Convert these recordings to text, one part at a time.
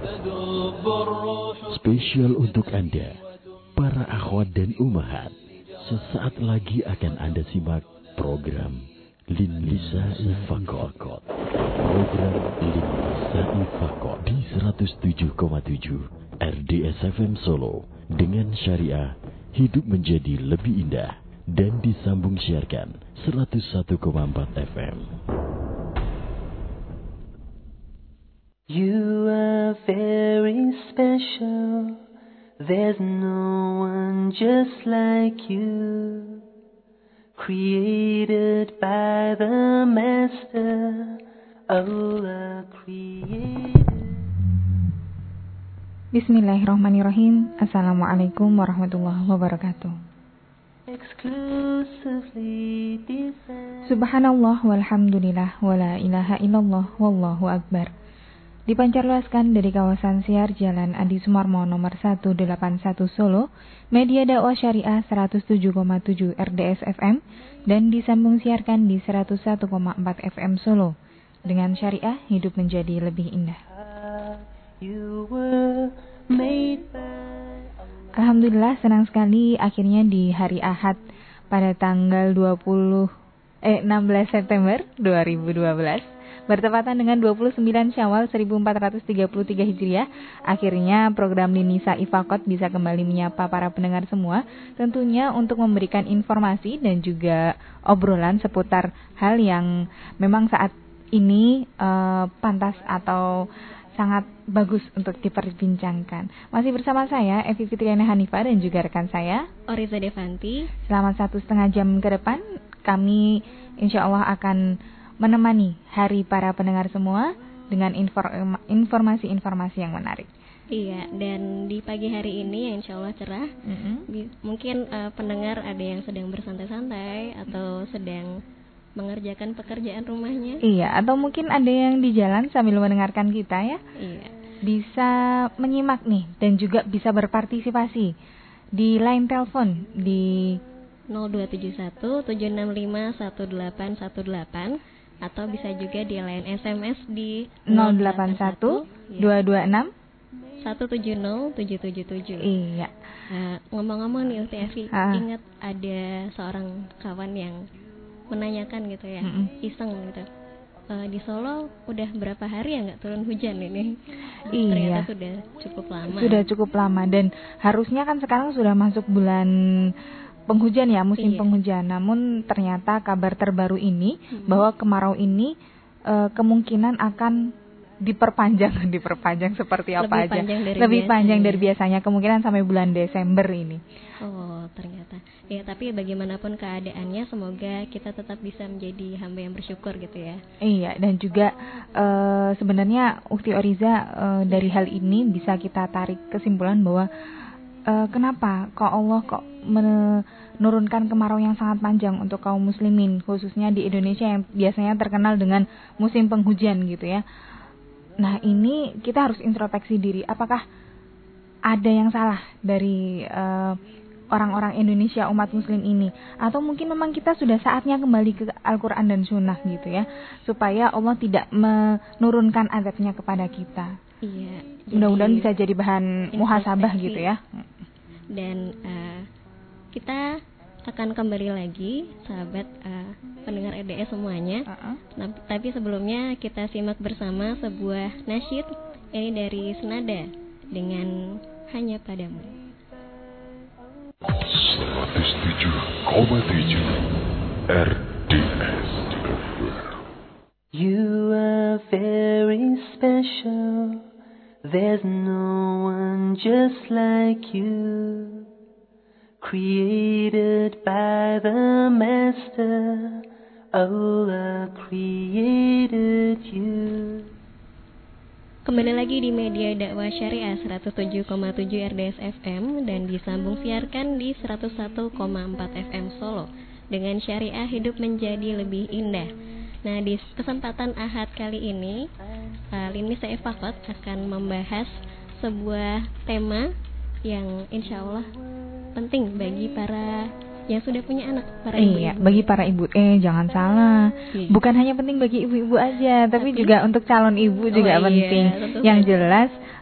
Spesial untuk Anda, para akhwat dan umahat. Sesaat lagi akan Anda simak program Lin Lisa'i Faqat. Program Lin Lisa'i Faqat di 107,7 RDS FM Solo dengan syariah hidup menjadi lebih indah dan disambung siarkan 101,4 FM. You are very special. There's no one just like you. Created by the Master, Allah created. Bismillahirrahmanirrahim. Assalamualaikum warahmatullahi wabarakatuh. Subhanallah walhamdulillah wala ilaha illallah wallahu akbar. Dipancarluaskan dari kawasan siar Jalan Adi Sumarmo nomor 181 Solo, media dakwah syariah 107,7 RDS FM dan disambung siarkan di 101,4 FM Solo. Dengan syariah hidup menjadi lebih indah. Alhamdulillah senang sekali akhirnya di hari Ahad pada tanggal 16 September 2012 bertepatan dengan 29 Syawal 1433 Hijriah, akhirnya program Lin Lisa'i Faqat bisa kembali menyapa para pendengar semua, tentunya untuk memberikan informasi dan juga obrolan seputar hal yang memang saat ini pantas atau sangat bagus untuk diperbincangkan. Masih bersama saya, Evi Fitriana Hanifah dan juga rekan saya, Oriza Devanti. Selama 1,5 jam ke depan, kami insya Allah akan menemani hari para pendengar semua dengan informasi-informasi yang menarik. Iya, dan di pagi hari ini yang insya Allah cerah. Mungkin pendengar ada yang sedang bersantai-santai atau sedang mengerjakan pekerjaan rumahnya. Iya, atau mungkin ada yang di jalan sambil mendengarkan kita ya. Iya. Bisa menyimak nih dan juga bisa berpartisipasi di line telepon di 0271 765 1818 atau bisa juga di line SMS di 081 226 170 777. Iya. Ngomong-ngomong nih Evi, ingat ada seorang kawan yang menanyakan gitu ya, iseng gitu. Di Solo udah berapa hari ya nggak turun hujan ini? Iya. Ternyata sudah cukup lama. Sudah cukup lama dan harusnya kan sekarang sudah masuk bulan penghujan ya, musim penghujan. Namun ternyata kabar terbaru ini bahwa kemarau ini kemungkinan akan diperpanjang seperti apa lebih aja. Lebih panjang dari biasanya, kemungkinan sampai bulan Desember ini. Oh, ternyata. Ya, tapi bagaimanapun keadaannya, semoga kita tetap bisa menjadi hamba yang bersyukur gitu ya. Iya, dan juga sebenarnya Ukti Oriza dari hal ini bisa kita tarik kesimpulan bahwa kenapa kok Allah menurunkan kemarau yang sangat panjang untuk kaum muslimin, khususnya di Indonesia yang biasanya terkenal dengan musim penghujan gitu ya. Nah, ini kita harus introspeksi diri, apakah ada yang salah dari orang-orang Indonesia, umat muslim ini, atau mungkin memang kita sudah saatnya kembali ke Al-Quran dan Sunnah gitu ya, supaya Allah tidak menurunkan azabnya kepada kita. Iya. Mudah-mudahan bisa jadi bahan muhasabah gitu ya. Dan kita akan kembali lagi, sahabat pendengar RDS semuanya. Nah, tapi sebelumnya kita simak bersama sebuah nasyid ini dari Senada dengan Hanya Padamu. 107,7 RDS. You are very special. There's no one just like you. Created by the Master, Allah created you. Kembali lagi di media dakwah syariah 107,7 RDS FM dan disambung siarkan di 101,4 FM Solo dengan syariah hidup menjadi lebih indah. Nah, di kesempatan Ahad kali ini, Lin Lisa'i Faqat akan membahas sebuah tema yang insya Allah penting bagi para yang sudah punya anak, para ibu. Iya, bagi para ibu. Jangan salah. Iya. Bukan hanya penting bagi ibu-ibu aja, tapi juga untuk calon ibu juga penting. Yang jelas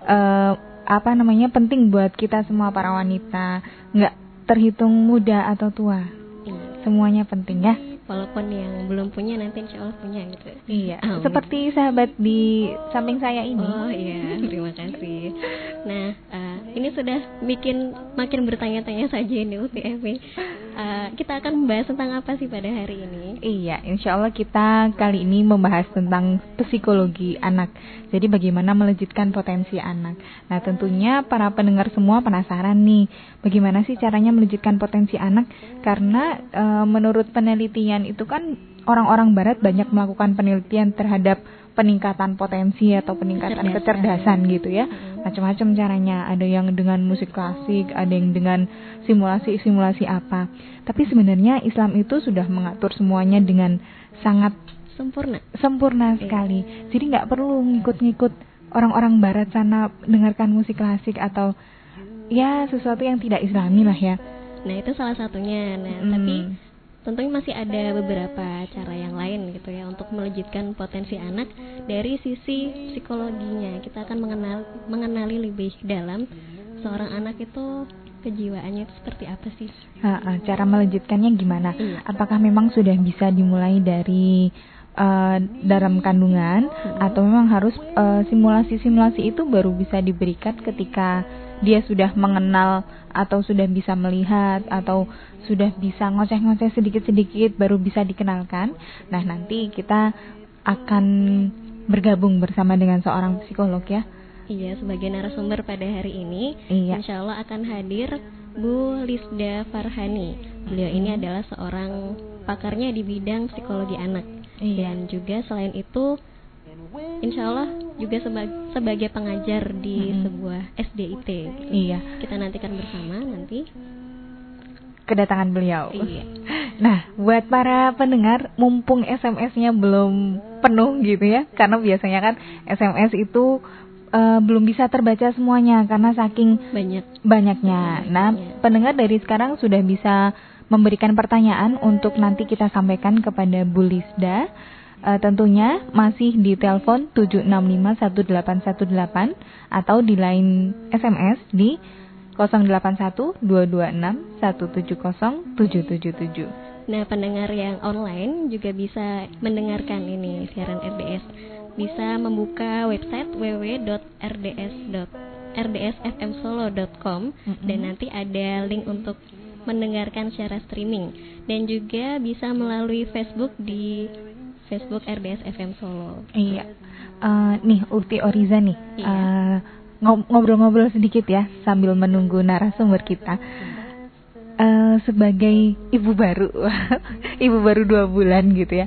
penting buat kita semua para wanita, nggak terhitung muda atau tua, semuanya penting ya. Walaupun yang belum punya nanti insya Allah punya gitu. Iya. Seperti sahabat di samping saya ini. Oh iya, terima kasih. Nah, ini sudah makin bertanya-tanya saja ini UTFI. Kita akan membahas tentang apa sih pada hari ini? Iya, insya Allah kita kali ini membahas tentang psikologi anak. Jadi bagaimana melejitkan potensi anak. Nah, tentunya para pendengar semua penasaran nih, bagaimana sih caranya melejitkan potensi anak? Karena menurut penelitian itu kan orang-orang barat banyak melakukan penelitian terhadap peningkatan potensi atau peningkatan kecerdasan gitu ya. Macam-macam caranya, ada yang dengan musik klasik, ada yang dengan simulasi apa. Tapi sebenarnya Islam itu sudah mengatur semuanya dengan sangat sempurna sekali. Jadi nggak perlu ngikut-ngikut orang-orang barat sana dengarkan musik klasik atau ya sesuatu yang tidak Islami lah ya. Nah, itu salah satunya. Tapi tentunya masih ada beberapa cara yang lain gitu ya untuk melejitkan potensi anak dari sisi psikologinya. Kita akan mengenali lebih dalam seorang anak itu kejiwaannya itu seperti apa sih? Cara melejitkannya gimana? Apakah memang sudah bisa dimulai dari dalam kandungan atau memang harus simulasi-simulasi itu baru bisa diberikan ketika dia sudah mengenal atau sudah bisa melihat atau sudah bisa ngoceh-ngoceh sedikit-sedikit baru bisa dikenalkan. Nah, nanti kita akan bergabung bersama dengan seorang psikolog ya. Iya, sebagai narasumber pada hari ini, insya Allah akan hadir Bu Lisda Farhani. Beliau ini adalah seorang pakarnya di bidang psikologi anak. Dan juga selain itu, insya Allah juga sebagai pengajar di sebuah SDIT. Iya. Kita nantikan bersama nanti kedatangan beliau. Iya. Nah, buat para pendengar, mumpung SMS-nya belum penuh gitu ya, karena biasanya kan SMS itu belum bisa terbaca semuanya karena saking banyaknya. Nah, pendengar dari sekarang sudah bisa memberikan pertanyaan untuk nanti kita sampaikan kepada Bu Lisda. Tentunya masih di telepon 7651818 atau di line SMS di 081226170777. Nah, pendengar yang online juga bisa mendengarkan ini siaran RDS. Bisa membuka website www.rdsfmsolo.com dan nanti ada link untuk mendengarkan secara streaming, dan juga bisa melalui Facebook di Facebook RDS FM Solo. Iya. Nih Ukti Oriza nih. Ngobrol-ngobrol sedikit ya sambil menunggu narasumber kita. Sebagai ibu baru 2 bulan gitu ya.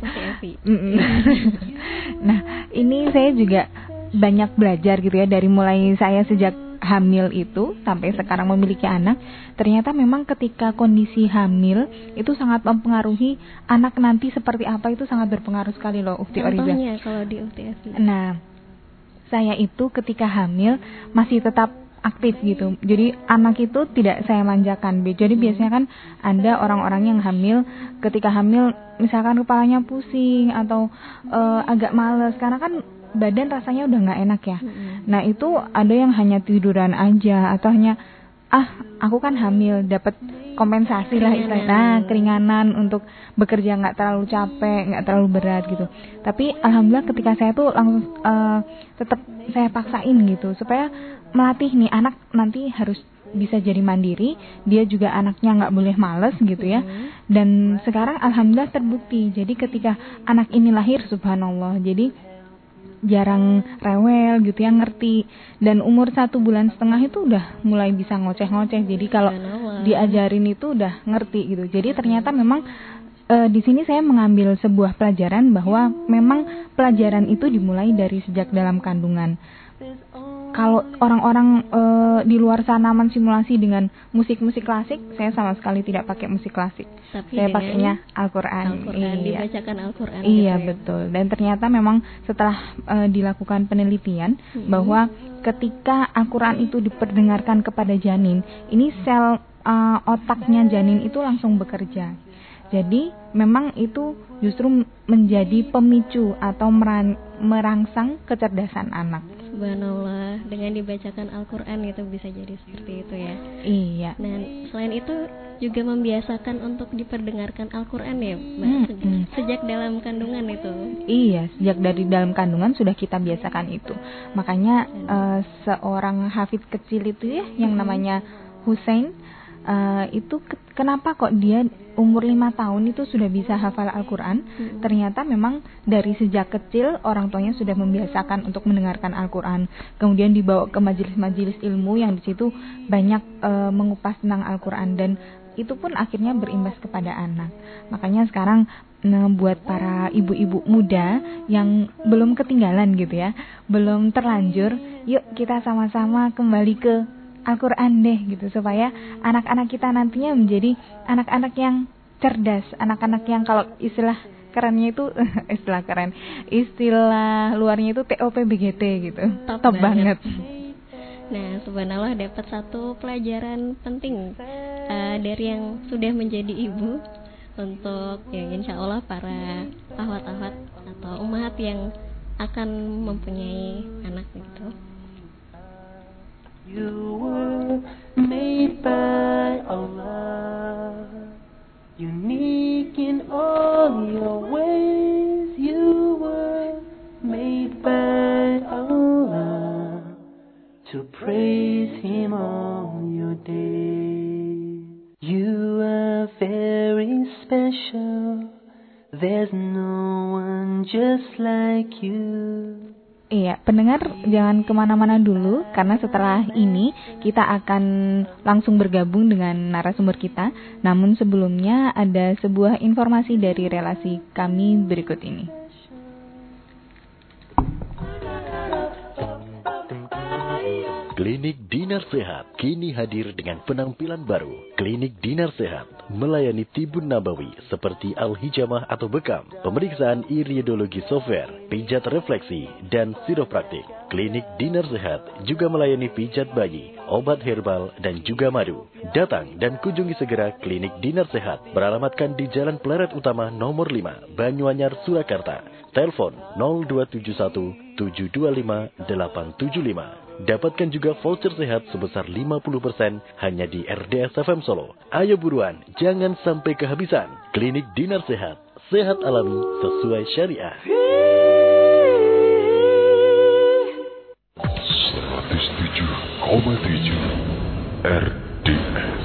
Nah, ini saya juga banyak belajar gitu ya, dari mulai saya sejak hamil itu sampai sekarang memiliki anak. Ternyata memang ketika kondisi hamil itu sangat mempengaruhi anak nanti seperti apa, itu sangat berpengaruh sekali loh Ukti Oriza. Contohnya kalau di UTFI. Nah, saya itu ketika hamil masih tetap aktif gitu. Jadi anak itu tidak saya manjakan. Jadi biasanya kan ada orang-orang yang hamil, ketika hamil misalkan kepalanya pusing atau agak males karena kan badan rasanya udah nggak enak ya. Nah, itu ada yang hanya tiduran aja atau hanya aku kan hamil, dapat kompensasi lah istilahnya. Nah, keringanan untuk bekerja, nggak terlalu capek, nggak terlalu berat gitu. Tapi alhamdulillah ketika saya tuh langsung tetap saya paksain gitu supaya melatih nih anak nanti harus bisa jadi mandiri, dia juga anaknya nggak boleh males gitu ya. Dan sekarang alhamdulillah terbukti. Jadi ketika anak ini lahir, subhanallah, jadi jarang rewel gitu ya, ngerti. Dan umur 1,5 bulan itu udah mulai bisa ngoceh-ngoceh. Jadi kalau diajarin itu udah ngerti gitu. Jadi ternyata memang di sini saya mengambil sebuah pelajaran bahwa memang pelajaran itu dimulai dari sejak dalam kandungan. Kalau orang-orang di luar sana mensimulasi dengan musik-musik klasik, saya sama sekali tidak pakai musik klasik. Tapi saya pakainya Al-Quran. Iya. Dibacakan Al-Quran. Iya gitu ya? Betul. Dan ternyata memang setelah dilakukan penelitian bahwa ketika Al-Quran itu diperdengarkan kepada janin, ini sel otaknya janin itu langsung bekerja. Jadi memang itu justru menjadi pemicu atau merangsang kecerdasan anak. Subhanallah, dengan dibacakan Al-Quran itu bisa jadi seperti itu ya. Iya. Dan selain itu juga membiasakan untuk diperdengarkan Al-Quran ya Mbak, sejak dalam kandungan itu. Iya, sejak dari dalam kandungan sudah kita biasakan itu. Makanya seorang hafidz kecil itu ya, yang namanya Hussein, itu kenapa kok dia umur 5 tahun itu sudah bisa hafal Al-Quran? Ternyata memang dari sejak kecil orang tuanya sudah membiasakan untuk mendengarkan Al-Quran. Kemudian dibawa ke majelis-majelis ilmu yang di situ banyak mengupas tentang Al-Quran, dan itu pun akhirnya berimbas kepada anak. Makanya sekarang buat para ibu-ibu muda yang belum ketinggalan gitu ya, belum terlanjur, yuk kita sama-sama kembali ke Al-Quran deh gitu, supaya anak-anak kita nantinya menjadi anak-anak yang cerdas, anak-anak yang kalau istilah kerennya itu istilah luarnya itu TOP-BGT gitu, top banget. Nah, subhanallah, dapat satu pelajaran penting dari yang sudah menjadi ibu untuk ya insya Allah para ahwat-ahwat atau ummahat yang akan mempunyai anak gitu. You were made by Allah, unique in all your ways. You were made by Allah, to praise Him all your days. You are very special, there's no one just like you. Iya, pendengar jangan kemana-mana dulu, karena setelah ini kita akan langsung bergabung dengan narasumber kita. Namun sebelumnya ada sebuah informasi dari relasi kami berikut ini. Klinik Dinar Sehat kini hadir dengan penampilan baru. Klinik Dinar Sehat melayani tibun nabawi seperti al-hijamah atau bekam, pemeriksaan iriidologi software, pijat refleksi, dan siropraktik. Klinik Dinar Sehat juga melayani pijat bayi, obat herbal, dan juga madu. Datang dan kunjungi segera Klinik Dinar Sehat, beralamatkan di Jalan Pleret Utama nomor 5, Banyuanyar, Surakarta. Telepon 0271 725 875. Dapatkan juga voucher sehat sebesar 50% hanya di RDS FM Solo. Ayo buruan, jangan sampai kehabisan. Klinik Dinar Sehat, sehat alami sesuai syariah. 107,7 RDS.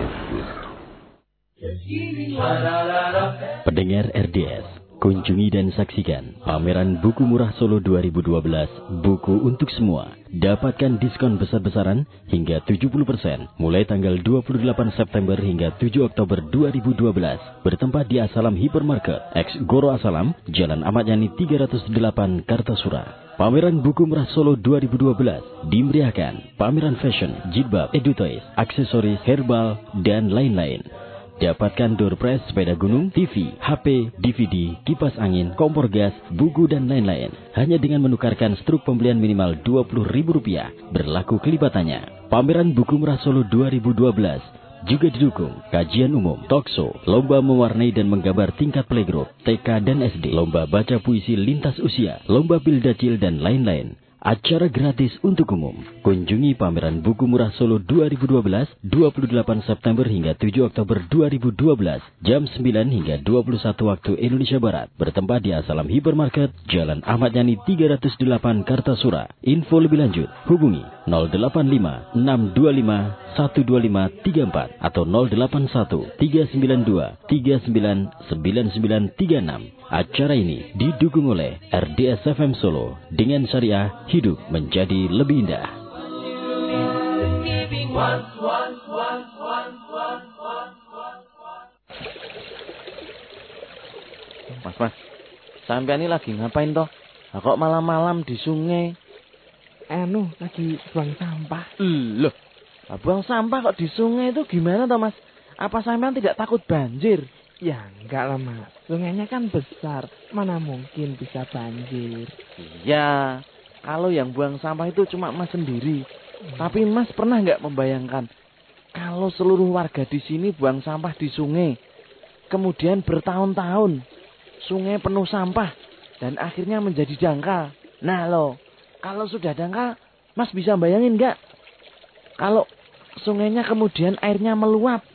Pendengar RDS, kunjungi dan saksikan pameran buku murah Solo 2012, buku untuk semua. Dapatkan diskon besar-besaran hingga 70% mulai tanggal 28 September hingga 7 Oktober 2012. Bertempat di Asalam Hypermarket, X Goro Asalam, Jalan Ahmad Yani 308, Kartasura. Pameran buku murah Solo 2012 dimeriahkan pameran fashion, jilbab, edutoys, aksesoris, herbal, dan lain-lain. Dapatkan door prize sepeda gunung, TV, HP, DVD, kipas angin, kompor gas, buku, dan lain-lain. Hanya dengan menukarkan struk pembelian minimal Rp20.000, berlaku kelipatannya. Pameran buku murah Solo 2012 juga didukung kajian umum, talkshow, lomba mewarnai dan menggambar tingkat playgroup, TK dan SD, lomba baca puisi lintas usia, lomba bildacil, dan lain-lain. Acara gratis untuk umum. Kunjungi pameran buku murah Solo 2012, 28 September hingga 7 Oktober 2012, jam 9 hingga 21 waktu Indonesia Barat. Bertempat di Asalam Hypermarket, Jalan Ahmad Yani 308, Kartasura. Info lebih lanjut, hubungi 085 625 12534 atau 081 392 399936. Acara ini didukung oleh RDS FM Solo dengan syariah, hidup menjadi lebih indah. Mas, sampean ini lagi ngapain toh? Kok malam-malam di sungai? Lagi buang sampah. Loh, buang sampah kok di sungai itu gimana toh, Mas? Apa sampean tidak takut banjir? Ya enggak lah, Mas. Sungainya kan besar, mana mungkin bisa banjir. Iya, kalau yang buang sampah itu cuma Mas sendiri. Tapi Mas pernah nggak membayangkan kalau seluruh warga di sini buang sampah di sungai, kemudian bertahun-tahun sungai penuh sampah dan akhirnya menjadi dangkal. Nah loh, Kalau sudah dangkal, Mas bisa bayangin nggak? Kalau sungainya kemudian airnya meluap.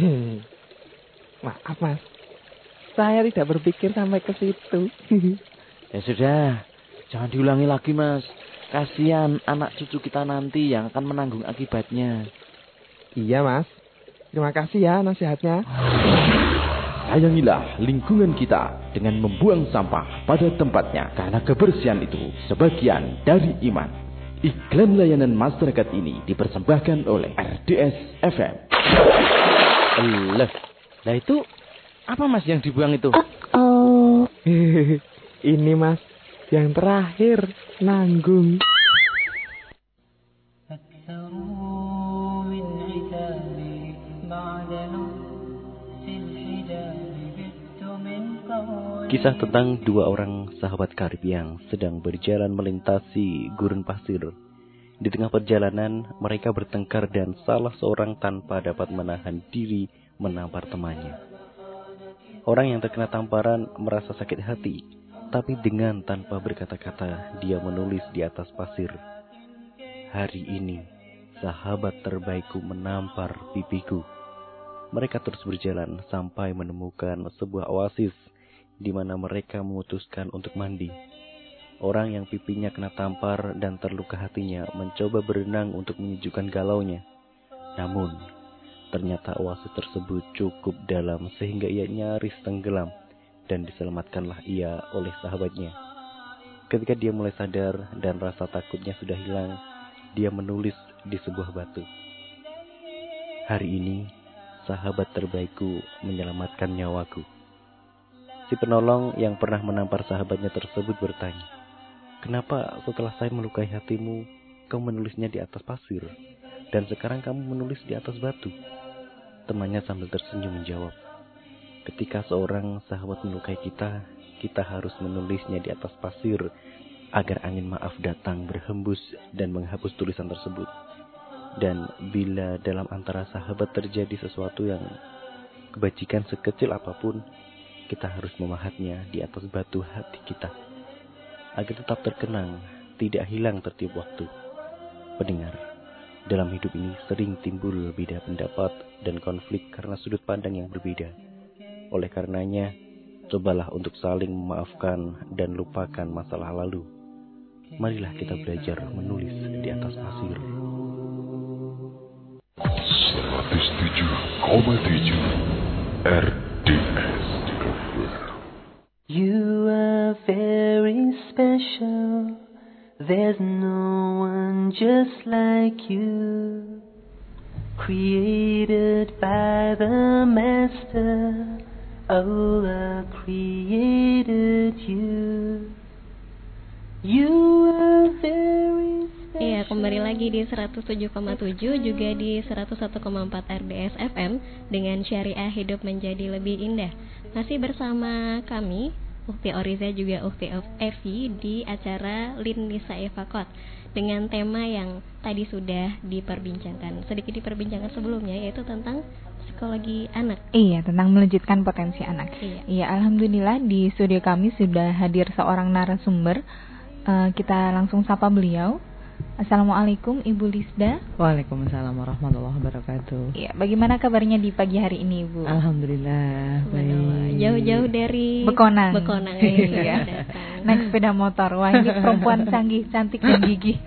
Maaf Mas, saya tidak berpikir sampai ke situ. Ya sudah, jangan diulangi lagi Mas. Kasihan anak cucu kita nanti yang akan menanggung akibatnya. Iya Mas, terima kasih ya nasihatnya. Sayangilah lingkungan kita dengan membuang sampah pada tempatnya, karena kebersihan itu sebagian dari iman. Iklan layanan masyarakat ini dipersembahkan oleh RDS FM. Lah itu apa Mas yang dibuang itu? Ini Mas, yang terakhir nanggung. Kisah tentang dua orang sahabat karib yang sedang berjalan melintasi gurun pasir. Di tengah perjalanan, mereka bertengkar dan salah seorang tanpa dapat menahan diri menampar temannya. Orang yang terkena tamparan merasa sakit hati, tapi dengan tanpa berkata-kata dia menulis di atas pasir, "Hari ini, sahabat terbaikku menampar pipiku." Mereka terus berjalan sampai menemukan sebuah oasis di mana mereka memutuskan untuk mandi. Orang yang pipinya kena tampar dan terluka hatinya mencoba berenang untuk menyejukkan galaunya. Namun, ternyata oasis tersebut cukup dalam sehingga ia nyaris tenggelam dan diselamatkanlah ia oleh sahabatnya. Ketika dia mulai sadar dan rasa takutnya sudah hilang, dia menulis di sebuah batu, "Hari ini, sahabat terbaikku menyelamatkan nyawaku." Si penolong yang pernah menampar sahabatnya tersebut bertanya, "Kenapa setelah saya melukai hatimu, kau menulisnya di atas pasir, dan sekarang kamu menulis di atas batu?" Temannya sambil tersenyum menjawab, "Ketika seorang sahabat melukai kita, kita harus menulisnya di atas pasir, agar angin maaf datang berhembus dan menghapus tulisan tersebut. Dan bila dalam antara sahabat terjadi sesuatu yang kebajikan sekecil apapun, kita harus memahatnya di atas batu hati kita, agar tetap terkenang, tidak hilang tertiup waktu." Pendengar, dalam hidup ini sering timbul beda pendapat dan konflik karena sudut pandang yang berbeda. Oleh karenanya, cobalah untuk saling memaafkan dan lupakan masalah lalu. Marilah kita belajar menulis di atas pasir. 107,7 RDS. You are very special. There's no one just like you. Created by the Master, Allah created you. You are very special. Iya, kembali lagi di 107,7 juga di 101,4 RDS FM dengan Syariah Hidup Menjadi Lebih Indah. Masih bersama kami Ukti Oriza juga Ukti Evi di acara Lin Nisa Fakot dengan tema yang tadi sudah sedikit diperbincangkan sebelumnya, yaitu tentang psikologi anak. Iya, tentang melejitkan potensi anak. Iya, alhamdulillah di studio kami sudah hadir seorang narasumber. Kita langsung sapa beliau. Assalamualaikum Ibu Lisda. Waalaikumsalam warahmatullahi wabarakatuh. Iya, bagaimana kabarnya di pagi hari ini, Ibu? Alhamdulillah baik. Jauh-jauh dari Bekonang. Iya. Naik sepeda motor. Wah, ini perempuan canggih, cantik dan gigih.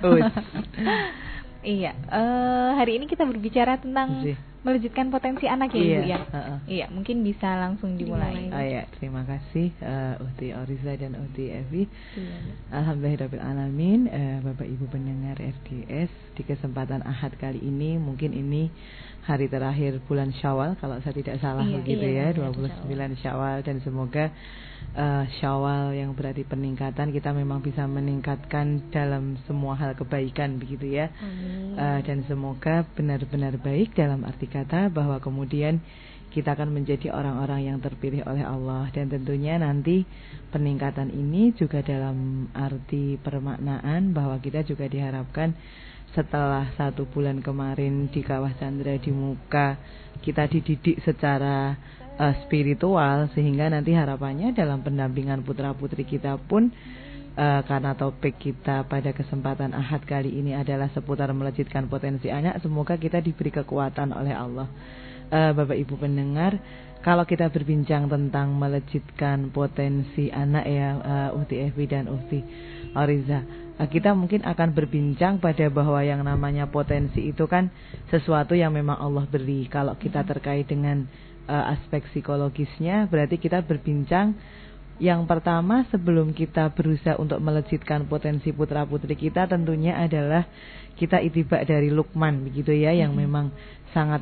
Iya, hari ini kita berbicara tentang melejitkan potensi anak ya, Ibu ya. Iya, mungkin bisa langsung dimulai. Ya, terima kasih Ukti Oriza dan Ukti Evi. Alhamdulillahirabbil alamin. Bapak Ibu pendengar RDS, di kesempatan Ahad kali ini, mungkin ini hari terakhir bulan Syawal kalau saya tidak salah, begitu ya, 29 Syawal, dan semoga Syawal yang berarti peningkatan, kita memang bisa meningkatkan dalam semua hal kebaikan, begitu ya. Dan semoga benar-benar baik dalam arti kata bahwa kemudian kita akan menjadi orang-orang yang terpilih oleh Allah. Dan tentunya nanti peningkatan ini juga dalam arti permaknaan bahwa kita juga diharapkan setelah 1 bulan kemarin di Kawah Chandra di muka kita dididik secara spiritual, sehingga nanti harapannya dalam pendampingan putra-putri kita pun karena topik kita pada kesempatan Ahad kali ini adalah seputar melejitkan potensi anak. Semoga kita diberi kekuatan oleh Allah. Bapak Ibu pendengar, kalau kita berbincang tentang melejitkan potensi anak ya, Uhti Evi dan Uhti Oriza, kita mungkin akan berbincang pada bahwa yang namanya potensi itu kan sesuatu yang memang Allah beri. Kalau kita terkait dengan aspek psikologisnya, berarti kita berbincang yang pertama sebelum kita berusaha untuk melejitkan potensi putra putri kita, tentunya adalah kita itibak dari Luqman begitu ya, yang memang sangat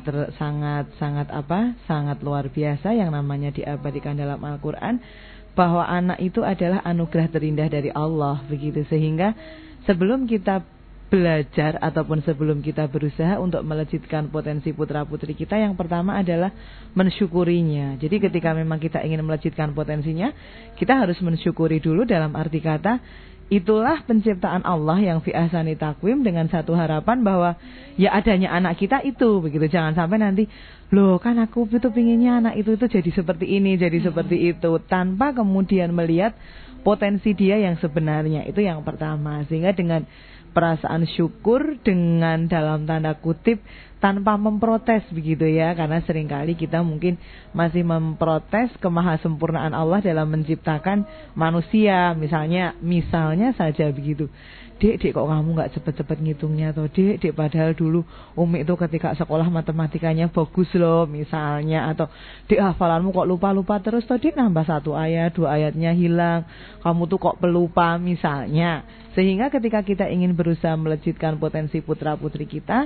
luar biasa, yang namanya diabadikan dalam Al-Qur'an, bahwa anak itu adalah anugerah terindah dari Allah begitu. Sehingga sebelum kita belajar ataupun sebelum kita berusaha untuk melejitkan potensi putra putri kita, yang pertama adalah mensyukurinya. Jadi ketika memang kita ingin melejitkan potensinya, kita harus mensyukuri dulu, dalam arti kata itulah penciptaan Allah yang fi ahsani taqwim, dengan satu harapan bahwa ya adanya anak kita itu begitu. Jangan sampai nanti loh kan aku itu pinginnya anak itu jadi seperti ini, jadi seperti itu, tanpa kemudian melihat potensi dia yang sebenarnya. Itu yang pertama. Sehingga dengan perasaan syukur, dengan dalam tanda kutip tanpa memprotes begitu ya, karena seringkali kita mungkin masih memprotes kemahasempurnaan Allah dalam menciptakan manusia. Misalnya saja begitu, Dek kok kamu gak cepet-cepet ngitungnya atau Dek padahal dulu Umi itu ketika sekolah matematikanya bagus loh misalnya, atau Dek hafalanmu kok lupa-lupa terus toh Dek, nambah 1 ayat 2 ayatnya hilang, kamu tuh kok pelupa misalnya. Sehingga ketika kita ingin berusaha melejitkan potensi putra putri kita,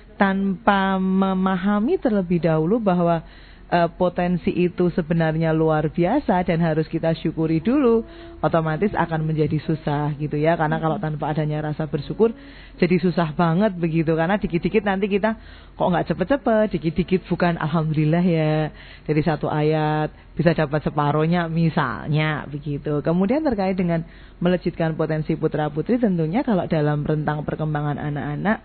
tanpa memahami terlebih dahulu bahwa potensi itu sebenarnya luar biasa dan harus kita syukuri dulu, otomatis akan menjadi susah gitu ya. Karena kalau tanpa adanya rasa bersyukur jadi susah banget begitu. Karena dikit-dikit nanti kita kok gak cepet-cepet, dikit-dikit bukan alhamdulillah ya, dari 1 ayat bisa dapat separohnya misalnya begitu. Kemudian terkait dengan melejitkan potensi putra putri, tentunya kalau dalam rentang perkembangan anak-anak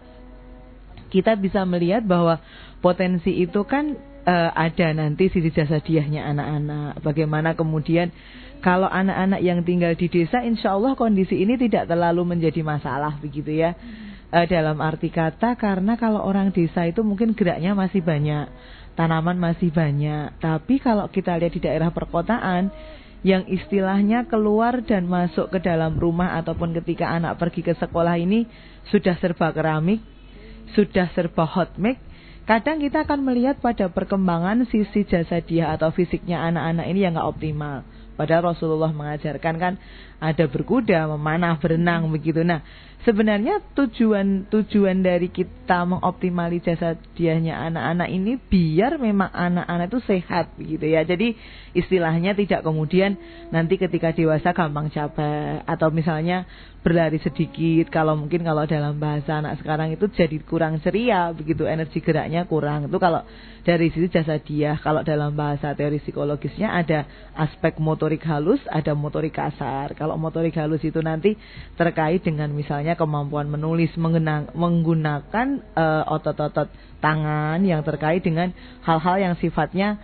kita bisa melihat bahwa potensi itu kan ada nanti sisi jasadiahnya anak-anak. Bagaimana kemudian kalau anak-anak yang tinggal di desa, insya Allah kondisi ini tidak terlalu menjadi masalah begitu ya. Dalam arti kata, karena kalau orang desa itu mungkin geraknya masih banyak, tanaman masih banyak. Tapi kalau kita lihat di daerah perkotaan, yang istilahnya keluar dan masuk ke dalam rumah ataupun ketika anak pergi ke sekolah ini sudah serba keramik, sudah serba hot mic. Kadang kita akan melihat pada perkembangan sisi jasadiah atau fisiknya anak-anak ini yang gak optimal. Padahal Rasulullah mengajarkan kan ada berkuda, memanah, berenang begitu. Nah, sebenarnya tujuan dari kita mengoptimali jasadiahnya anak-anak ini biar memang anak-anak itu sehat begitu ya. Jadi istilahnya tidak kemudian nanti ketika dewasa gampang capek, atau misalnya berlari sedikit, kalau dalam bahasa anak sekarang itu jadi kurang ceria begitu, energi geraknya kurang. Itu kalau dari sisi jasadiah. Kalau dalam bahasa teori psikologisnya ada aspek motorik halus, ada motorik kasar. Kalau motorik halus itu nanti terkait dengan misalnya kemampuan menulis, menggunakan otot-otot tangan yang terkait dengan hal-hal yang sifatnya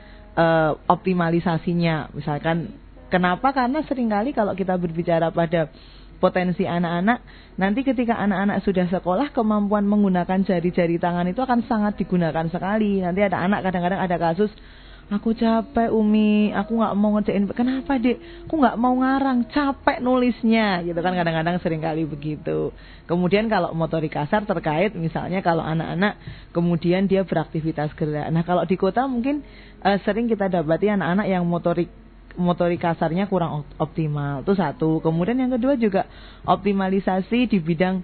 optimalisasinya. Misalkan kenapa? Karena seringkali kalau kita berbicara pada potensi anak-anak, nanti ketika anak-anak sudah sekolah, kemampuan menggunakan jari-jari tangan itu akan sangat digunakan sekali. Nanti ada anak kadang-kadang ada kasus, aku capek Umi, aku gak mau ngerjain. Kenapa Dek? Aku gak mau ngarang, capek nulisnya gitu kan, kadang-kadang seringkali begitu. Kemudian kalau motorik kasar terkait misalnya kalau anak-anak kemudian dia beraktivitas gerak. Nah kalau di kota mungkin sering kita dapati anak-anak yang motorik kasarnya kurang optimal. Itu satu. Kemudian yang kedua juga optimalisasi di bidang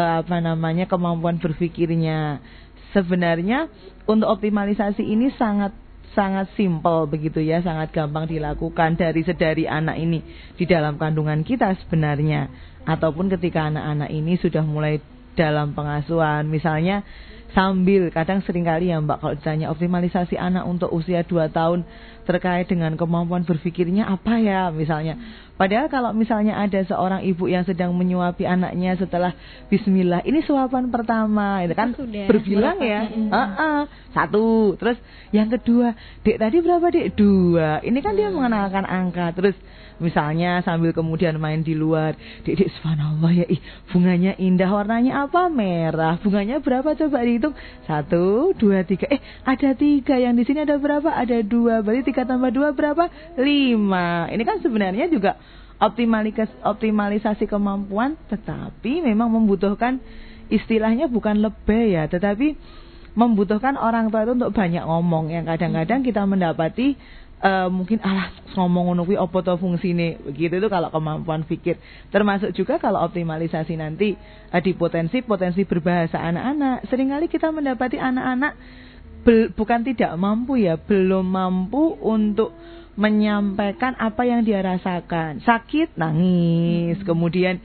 kemampuan berpikirnya. Sebenarnya untuk optimalisasi ini sangat simpel begitu ya, sangat gampang dilakukan sedari anak ini di dalam kandungan kita sebenarnya, ataupun ketika anak-anak ini sudah mulai dalam pengasuhan. Misalnya Sambil kadang seringkali ya Mbak, kalau ditanya optimalisasi anak untuk usia 2 tahun terkait dengan kemampuan berpikirnya apa ya misalnya. Padahal kalau misalnya ada seorang ibu yang sedang menyuapi anaknya setelah bismillah, ini suapan pertama, itu kan berbilang ya. 1, terus yang kedua, Dek tadi berapa Dek? 2. Ini kan dia mengenalkan angka. Terus misalnya sambil kemudian main di luar, Dek subhanallah ya, bunganya indah, warnanya apa? Merah. Bunganya berapa coba dihitung? 1, 2, 3. Ada 3, yang di sini ada berapa? Ada 2. Berarti 3 tambah 2 berapa? 5. Ini kan sebenarnya juga optimalisasi kemampuan, tetapi memang membutuhkan istilahnya bukan lebay ya, tetapi membutuhkan orang tua itu untuk banyak ngomong, yang kadang-kadang kita mendapati mungkin ngomong ngono kuwi apa to fungsine, begitu itu kalau kemampuan pikir. Termasuk juga kalau optimalisasi nanti di potensi berbahasa anak-anak. Seringkali kita mendapati anak-anak bukan tidak mampu ya, belum mampu untuk menyampaikan apa yang dia rasakan. Sakit, nangis. Kemudian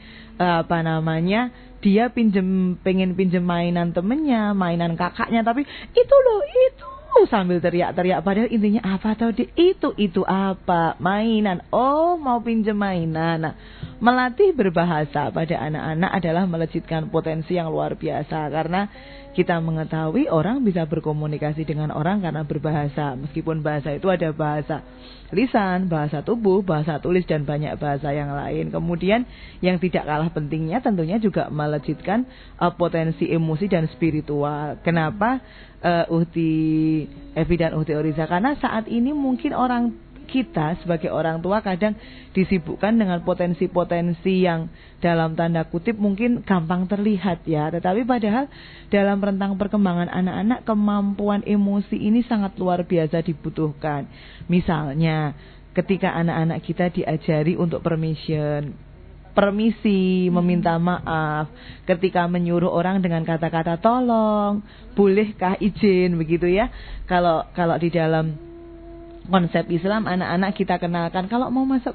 dia pengen pinjem mainan temennya, mainan kakaknya, tapi itu loh, itu sambil teriak-teriak. Padahal intinya apa tau dia? Itu apa? Mainan. Oh, mau pinjem mainan. Nah, melatih berbahasa pada anak-anak adalah melejitkan potensi yang luar biasa, karena kita mengetahui orang bisa berkomunikasi dengan orang karena berbahasa. Meskipun bahasa itu ada bahasa lisan, bahasa tubuh, bahasa tulis, dan banyak bahasa yang lain. Kemudian yang tidak kalah pentingnya tentunya juga melejitkan potensi emosi dan spiritual. Kenapa Uhti Evi dan Uhti Oriza? Karena saat ini mungkin kita sebagai orang tua kadang disibukkan dengan potensi-potensi yang dalam tanda kutip mungkin gampang terlihat ya, tetapi padahal dalam rentang perkembangan anak-anak kemampuan emosi ini sangat luar biasa dibutuhkan. Misalnya ketika anak-anak kita diajari untuk permisi, meminta maaf, ketika menyuruh orang dengan kata-kata tolong, bolehkah, izin, begitu ya. Kalau di dalam konsep Islam, anak-anak kita kenalkan kalau mau masuk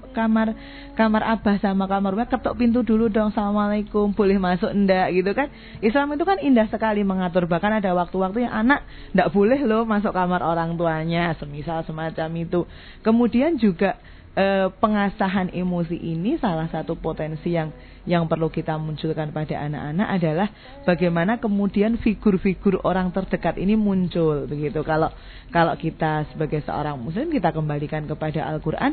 kamar abah sama kamar mbak, ketok pintu dulu dong, assalamualaikum, boleh masuk enggak, gitu kan. Islam itu kan indah sekali mengatur, bahkan ada waktu-waktu yang anak enggak boleh loh masuk kamar orang tuanya, semisal semacam itu. Kemudian juga pengasahan emosi ini salah satu potensi yang perlu kita munculkan pada anak-anak adalah bagaimana kemudian figur-figur orang terdekat ini muncul, begitu. Kalau kita sebagai seorang muslim, kita kembalikan kepada Al-Quran.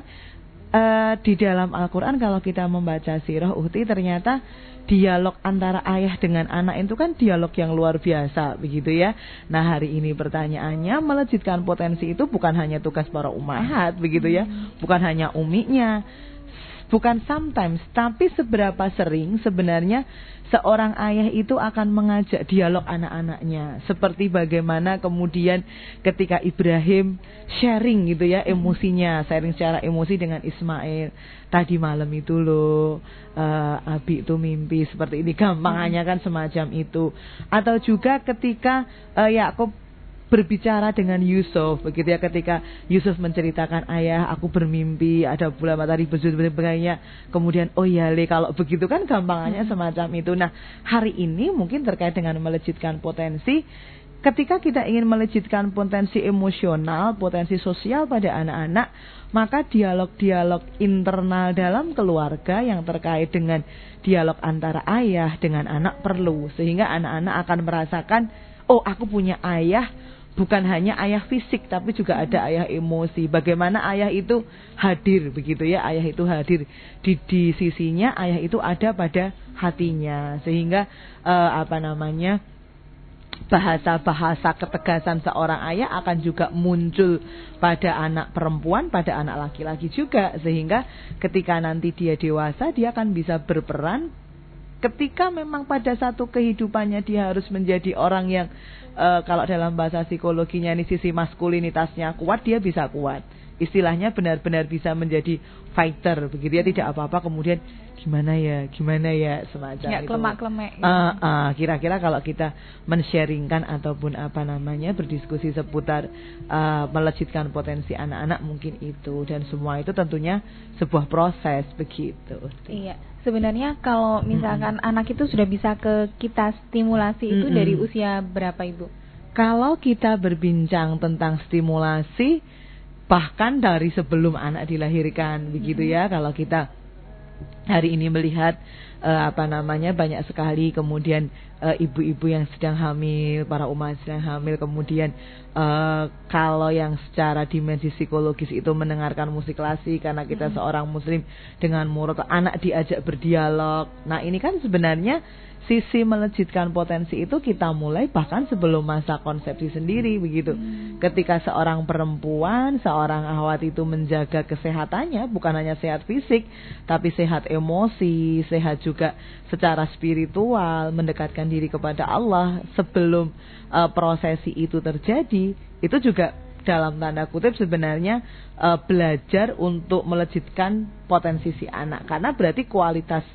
Di dalam Al-Quran kalau kita membaca sirah Uhti, ternyata dialog antara ayah dengan anak itu kan dialog yang luar biasa, begitu ya. Nah, hari ini pertanyaannya, melejitkan potensi itu bukan hanya tugas para ummahat, begitu ya, bukan hanya uminya, bukan sometimes, tapi seberapa sering sebenarnya seorang ayah itu akan mengajak dialog anak-anaknya. Seperti bagaimana kemudian ketika Ibrahim sharing gitu ya emosinya, sharing secara emosi dengan Ismail. Tadi malam itu loh Abi itu mimpi seperti ini, gampangannya kan semacam itu. Atau juga ketika Yakub berbicara dengan Yusuf, begitu ya, ketika Yusuf menceritakan, ayah aku bermimpi ada bulan matahari sebagainya, kemudian oh ya le, kalau begitu kan gampangannya semacam itu. Nah, hari ini mungkin terkait dengan melejitkan potensi, ketika kita ingin melejitkan potensi emosional, potensi sosial pada anak-anak, maka dialog-dialog internal dalam keluarga yang terkait dengan dialog antara ayah dengan anak perlu, sehingga anak-anak akan merasakan, oh aku punya ayah, bukan hanya ayah fisik, tapi juga ada ayah emosi. Bagaimana ayah itu hadir, begitu ya, ayah itu hadir di sisinya, ayah itu ada pada hatinya, sehingga bahasa-bahasa ketegasan seorang ayah akan juga muncul pada anak perempuan, pada anak laki-laki juga, sehingga ketika nanti dia dewasa, dia akan bisa berperan. Ketika memang pada satu kehidupannya dia harus menjadi orang yang kalau dalam bahasa psikologinya ini sisi maskulinitasnya kuat, dia bisa kuat. Istilahnya benar-benar bisa menjadi fighter, begitu ya, tidak apa-apa kemudian gimana ya semacam nggak itu. klemak-klemek. Kira-kira kalau kita men-sharingkan ataupun berdiskusi seputar melejitkan potensi anak-anak mungkin itu, dan semua itu tentunya sebuah proses begitu. Iya. Sebenarnya kalau misalkan anak itu sudah bisa ke kita stimulasi itu dari usia berapa, Ibu? Kalau kita berbincang tentang stimulasi bahkan dari sebelum anak dilahirkan begitu ya. Kalau kita hari ini melihat banyak sekali kemudian ibu-ibu yang sedang hamil, para umat sedang hamil, kemudian kalau yang secara dimensi psikologis itu mendengarkan musik klasik karena kita seorang muslim, dengan murid anak diajak berdialog. Nah, ini kan sebenarnya sisi melejitkan potensi itu kita mulai bahkan sebelum masa konsepsi sendiri begitu. Ketika seorang perempuan, seorang akhwat itu menjaga kesehatannya, bukan hanya sehat fisik tapi sehat emosi, sehat juga secara spiritual, mendekatkan diri kepada Allah sebelum prosesi itu terjadi, itu juga dalam tanda kutip sebenarnya belajar untuk melejitkan potensi si anak, karena berarti kualitas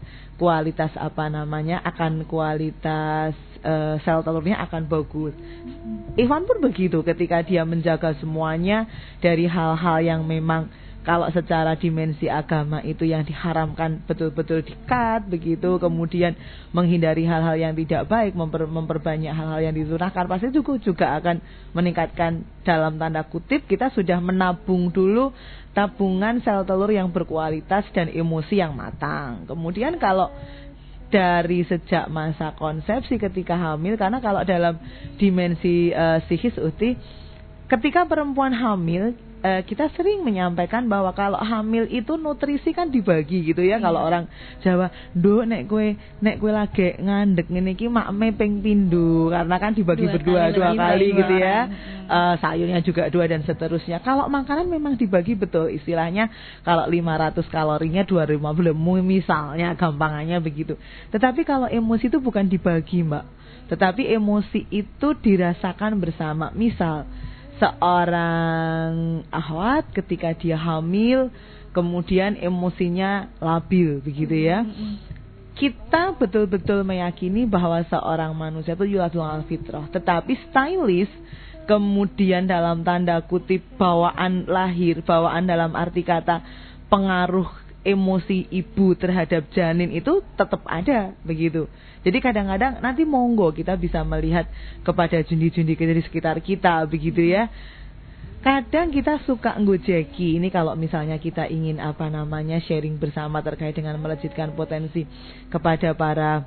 sel telurnya akan bagus. Ikhwan pun begitu, ketika dia menjaga semuanya dari hal-hal yang memang kalau secara dimensi agama itu yang diharamkan betul-betul di-cut begitu, kemudian menghindari hal-hal yang tidak baik, memperbanyak hal-hal yang disunahkan, pasti juga akan meningkatkan dalam tanda kutip kita sudah menabung dulu tabungan sel telur yang berkualitas dan emosi yang matang. Kemudian kalau dari sejak masa konsepsi ketika hamil, karena kalau dalam dimensi psikis ketika perempuan hamil, kita sering menyampaikan bahwa kalau hamil itu nutrisi kan dibagi gitu ya. Kalau orang Jawa, "Nduk nek kowe lagi ngandek ngene iki makme ping pindho," karena kan dibagi dua kali gitu ya. Sayurnya juga 2 dan seterusnya. Kalau makanan memang dibagi betul, istilahnya kalau 500 kalorinya 250 misalnya, gampangannya begitu. Tetapi kalau emosi itu bukan dibagi, Mbak. Tetapi emosi itu dirasakan bersama. Misal seorang akhwat ketika dia hamil kemudian emosinya labil begitu ya. Kita betul-betul meyakini bahwa seorang manusia itu yuladul al-fitrah, tetapi stylish kemudian dalam tanda kutip bawaan lahir, bawaan dalam arti kata pengaruh emosi ibu terhadap janin itu tetap ada begitu. Jadi kadang-kadang nanti monggo kita bisa melihat kepada jundi-jundi di sekitar kita begitu ya. Kadang kita suka ngojeki, ini kalau misalnya kita ingin sharing bersama terkait dengan melejitkan potensi kepada para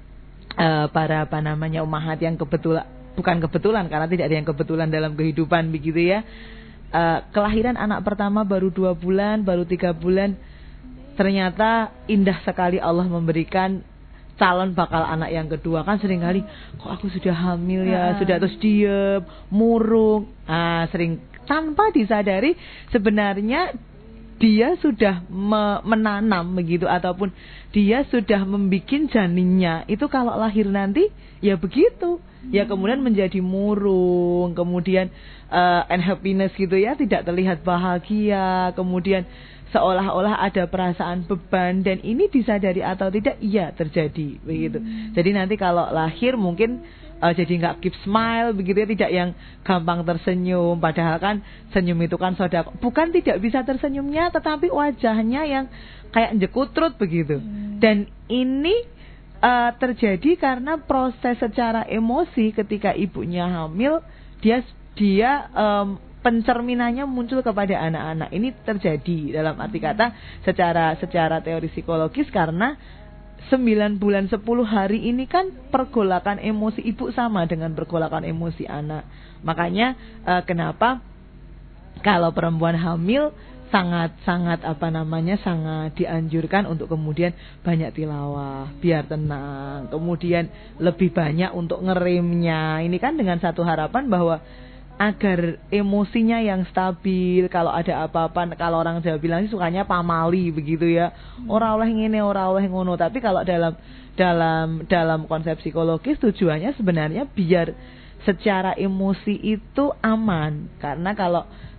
umahat yang bukan kebetulan karena tidak ada yang kebetulan dalam kehidupan begitu ya. Kelahiran anak pertama baru 2 bulan, baru 3 bulan, ternyata indah sekali Allah memberikan calon bakal anak yang kedua. Kan seringkali kok aku sudah hamil ya, sudah terus diem, murung. Sering tanpa disadari sebenarnya dia sudah menanam begitu, ataupun dia sudah membikin janinnya itu kalau lahir nanti ya begitu. Ya kemudian menjadi murung, kemudian unhappiness gitu ya, tidak terlihat bahagia, kemudian seolah-olah ada perasaan beban, dan ini disadari atau tidak, iya terjadi begitu. Jadi nanti kalau lahir mungkin jadi nggak keep smile begitu ya, tidak yang gampang tersenyum, padahal kan senyum itu kan sedekah. Bukan tidak bisa tersenyumnya, tetapi wajahnya yang kayak jekutrut begitu. Dan ini terjadi karena proses secara emosi ketika ibunya hamil, dia pencerminannya muncul kepada anak-anak. Ini terjadi dalam arti kata secara teori psikologis, karena 9 bulan 10 hari ini kan pergolakan emosi ibu sama dengan pergolakan emosi anak. Makanya kenapa kalau perempuan hamil sangat dianjurkan untuk kemudian banyak tilawah biar tenang, kemudian lebih banyak untuk ngeremnya. Ini kan dengan satu harapan bahwa agar emosinya yang stabil. Kalau ada apa-apa, kalau orang Jawa bilang sih sukanya pamali begitu ya, ora oleh ngene, ora oleh ngono. Tapi kalau dalam konsep psikologis tujuannya sebenarnya biar secara emosi itu aman. Karena kalau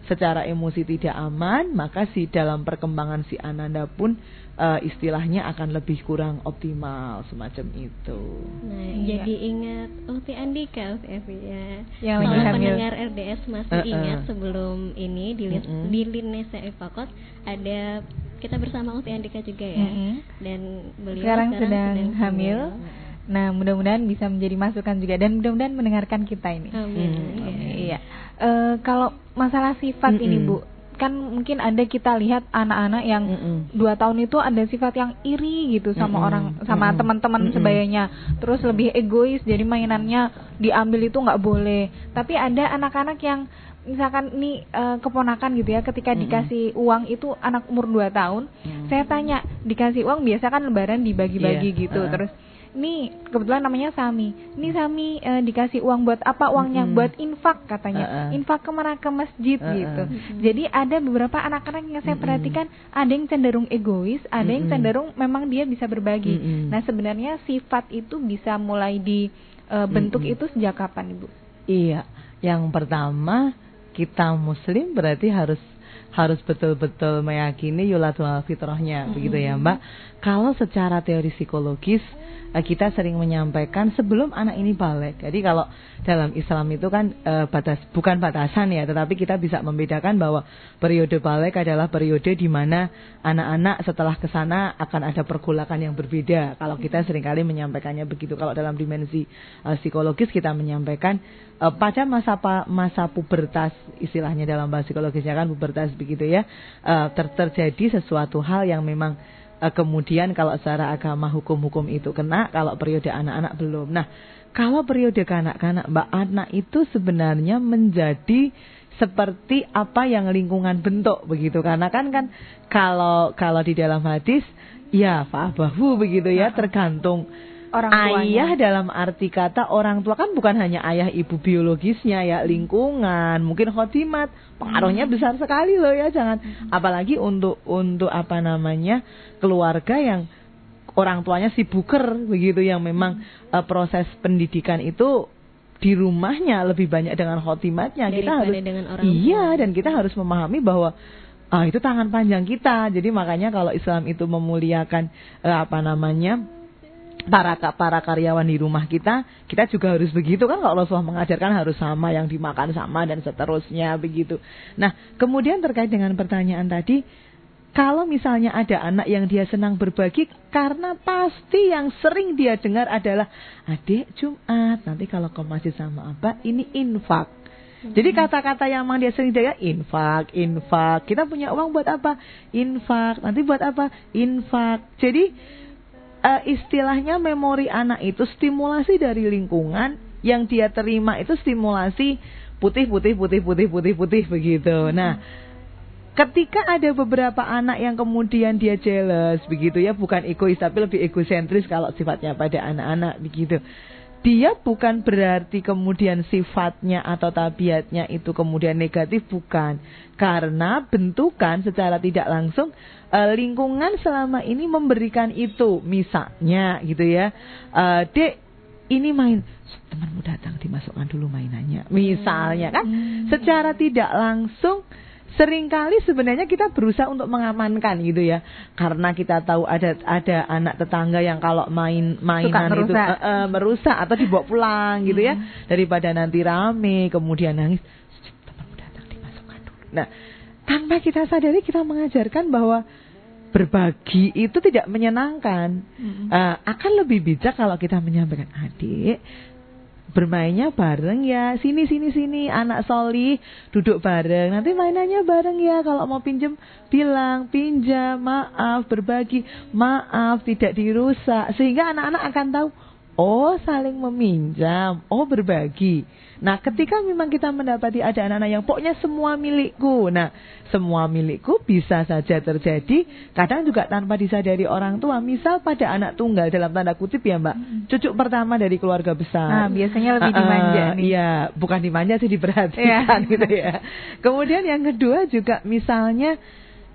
secara emosi tidak aman, maka dalam perkembangan si Ananda pun istilahnya akan lebih kurang optimal semacam itu. Nah, jadi ingat Ukti Andika, Ukti Evi ya. Yang Kalau hamil. pendengar RDS masih ingat sebelum ini di Linisa Ifakot ada kita bersama Ukti Andika juga ya. Dan beliau sekarang sedang hamil. Nah, mudah-mudahan bisa menjadi masukan juga dan mudah-mudahan mendengarkan kita ini. Iya. Kalau masalah sifat ini Bu, kan mungkin ada kita lihat anak-anak yang 2 tahun itu ada sifat yang iri gitu sama orang, sama teman-teman sebayanya, terus lebih egois, jadi mainannya diambil itu nggak boleh. Tapi ada anak-anak yang misalkan ini keponakan gitu ya, ketika dikasih uang itu anak umur 2 tahun, saya tanya, dikasih uang biasa kan lebaran dibagi-bagi gitu, terus ini kebetulan namanya Sami. Ini Sami dikasih uang buat apa uangnya? Buat infak katanya. Infak ke masjid gitu. Jadi ada beberapa anak-anak yang saya perhatikan ada yang cenderung egois, ada yang cenderung memang dia bisa berbagi. Nah, sebenarnya sifat itu bisa mulai dibentuk itu sejak kapan, Ibu? Iya. Yang pertama, kita muslim berarti harus betul-betul meyakini yulatul fitrahnya, begitu ya Mbak. Kalau secara teori psikologis kita sering menyampaikan sebelum anak ini balik. Jadi kalau dalam Islam itu kan bukan batasan ya, tetapi kita bisa membedakan bahwa periode balik adalah periode di mana anak-anak setelah ke sana akan ada pergolakan yang berbeda. Kalau kita seringkali menyampaikannya begitu. Kalau dalam dimensi psikologis kita menyampaikan pada masa pubertas, istilahnya dalam bahasa psikologisnya kan pubertas begitu ya, terjadi sesuatu hal yang memang kemudian kalau secara agama hukum-hukum itu kena, kalau periode anak-anak belum. Nah, kalau periode kanak-kanak Mbak, anak itu sebenarnya menjadi seperti apa yang lingkungan bentuk begitu. Karena kan kalau di dalam hadis ya fa'abahu begitu ya, tergantung orang tuanya. Ayah dalam arti kata orang tua kan bukan hanya ayah ibu biologisnya ya, lingkungan, mungkin khotimat, pengaruhnya besar sekali loh ya, jangan apalagi untuk apa namanya keluarga yang orang tuanya sibuker begitu, yang memang proses pendidikan itu di rumahnya lebih banyak dengan khotimatnya. Kita harus dan kita harus memahami bahwa itu tangan panjang kita. Jadi makanya kalau Islam itu memuliakan para karyawan di rumah kita juga harus begitu kan. Kalau Rasulullah mengajarkan harus sama, yang dimakan sama dan seterusnya begitu. Nah, kemudian terkait dengan pertanyaan tadi, kalau misalnya ada anak yang dia senang berbagi, karena pasti yang sering dia dengar adalah adik Jumat nanti kalau ke masjid sama Abah ini infak. Jadi kata-kata yang memang dia sering dengar infak. Kita punya uang buat apa? Infak. Nanti buat apa? Infak. Jadi istilahnya memori anak itu stimulasi dari lingkungan yang dia terima itu stimulasi putih begitu. Nah, ketika ada beberapa anak yang kemudian dia jealous begitu ya, bukan egois tapi lebih egosentris kalau sifatnya pada anak-anak begitu. Dia bukan berarti kemudian sifatnya atau tabiatnya itu kemudian negatif, bukan. Karena bentukan secara tidak langsung lingkungan selama ini memberikan itu. Misalnya gitu ya, Dek ini main, temanmu datang dimasukkan dulu mainannya. Misalnya kan, secara tidak langsung seringkali sebenarnya kita berusaha untuk mengamankan gitu ya, karena kita tahu ada anak tetangga yang kalau mainan itu merusak atau dibawa pulang gitu ya, daripada nanti rame kemudian nangis, temanmu datang dimasukkan dulu. Nah, tanpa kita sadari kita mengajarkan bahwa berbagi itu tidak menyenangkan. Akan lebih bijak kalau kita menyampaikan, adik bermainnya bareng ya, sini anak solih duduk bareng, nanti mainannya bareng ya, kalau mau pinjem bilang pinjam, maaf, berbagi, maaf, tidak dirusak, sehingga anak-anak akan tahu oh saling meminjam, oh berbagi. Nah, ketika memang kita mendapati ada anak-anak yang pokoknya semua milikku. Nah, semua milikku bisa saja terjadi kadang juga tanpa disadari orang tua. Misal pada anak tunggal dalam tanda kutip ya Mbak, cucu pertama dari keluarga besar. Nah, biasanya lebih dimanja nih. Iya, bukan dimanja sih, diperhatikan gitu ya. Kemudian yang kedua juga misalnya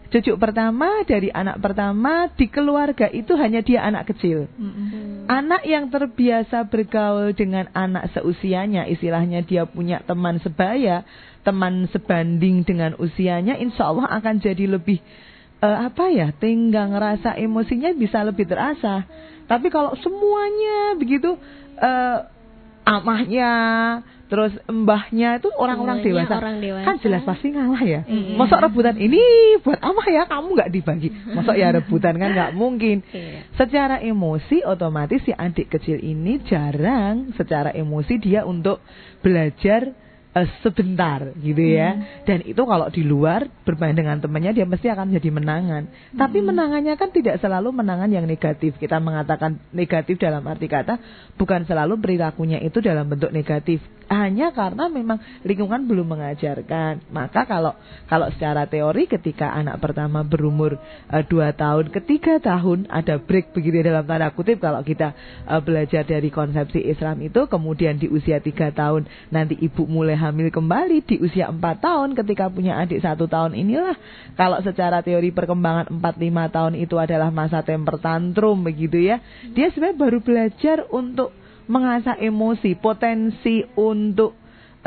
cucu pertama dari anak pertama di keluarga itu hanya dia anak kecil. Anak yang terbiasa bergaul dengan anak seusianya, istilahnya dia punya teman sebaya, teman sebanding dengan usianya, insya Allah akan jadi lebih tenggang, rasa emosinya bisa lebih terasa. Tapi kalau semuanya begitu, amahnya, terus mbahnya itu orang-orang dewasa, kan jelas pasti ngalah ya. Masuk rebutan ini buat amah ya, kamu nggak dibagi. Masuk ya rebutan kan nggak mungkin. Secara emosi otomatis si adik kecil ini jarang secara emosi dia untuk belajar sebentar gitu ya. Dan itu kalau di luar bermain dengan temannya dia mesti akan jadi menangan. Tapi menangannya kan tidak selalu menangan yang negatif. Kita mengatakan negatif dalam arti kata bukan selalu perilakunya itu dalam bentuk negatif. Hanya karena memang lingkungan belum mengajarkan. Maka kalau secara teori ketika anak pertama berumur 2 tahun ke 3 tahun ada break begitu dalam tanda kutip kalau kita belajar dari konsepsi Islam itu, kemudian di usia 3 tahun nanti ibu mulai hamil kembali, di usia 4 tahun ketika punya adik 1 tahun inilah kalau secara teori perkembangan 4-5 tahun itu adalah masa temper tantrum begitu ya. Dia sebenarnya baru belajar untuk mengasah emosi, potensi untuk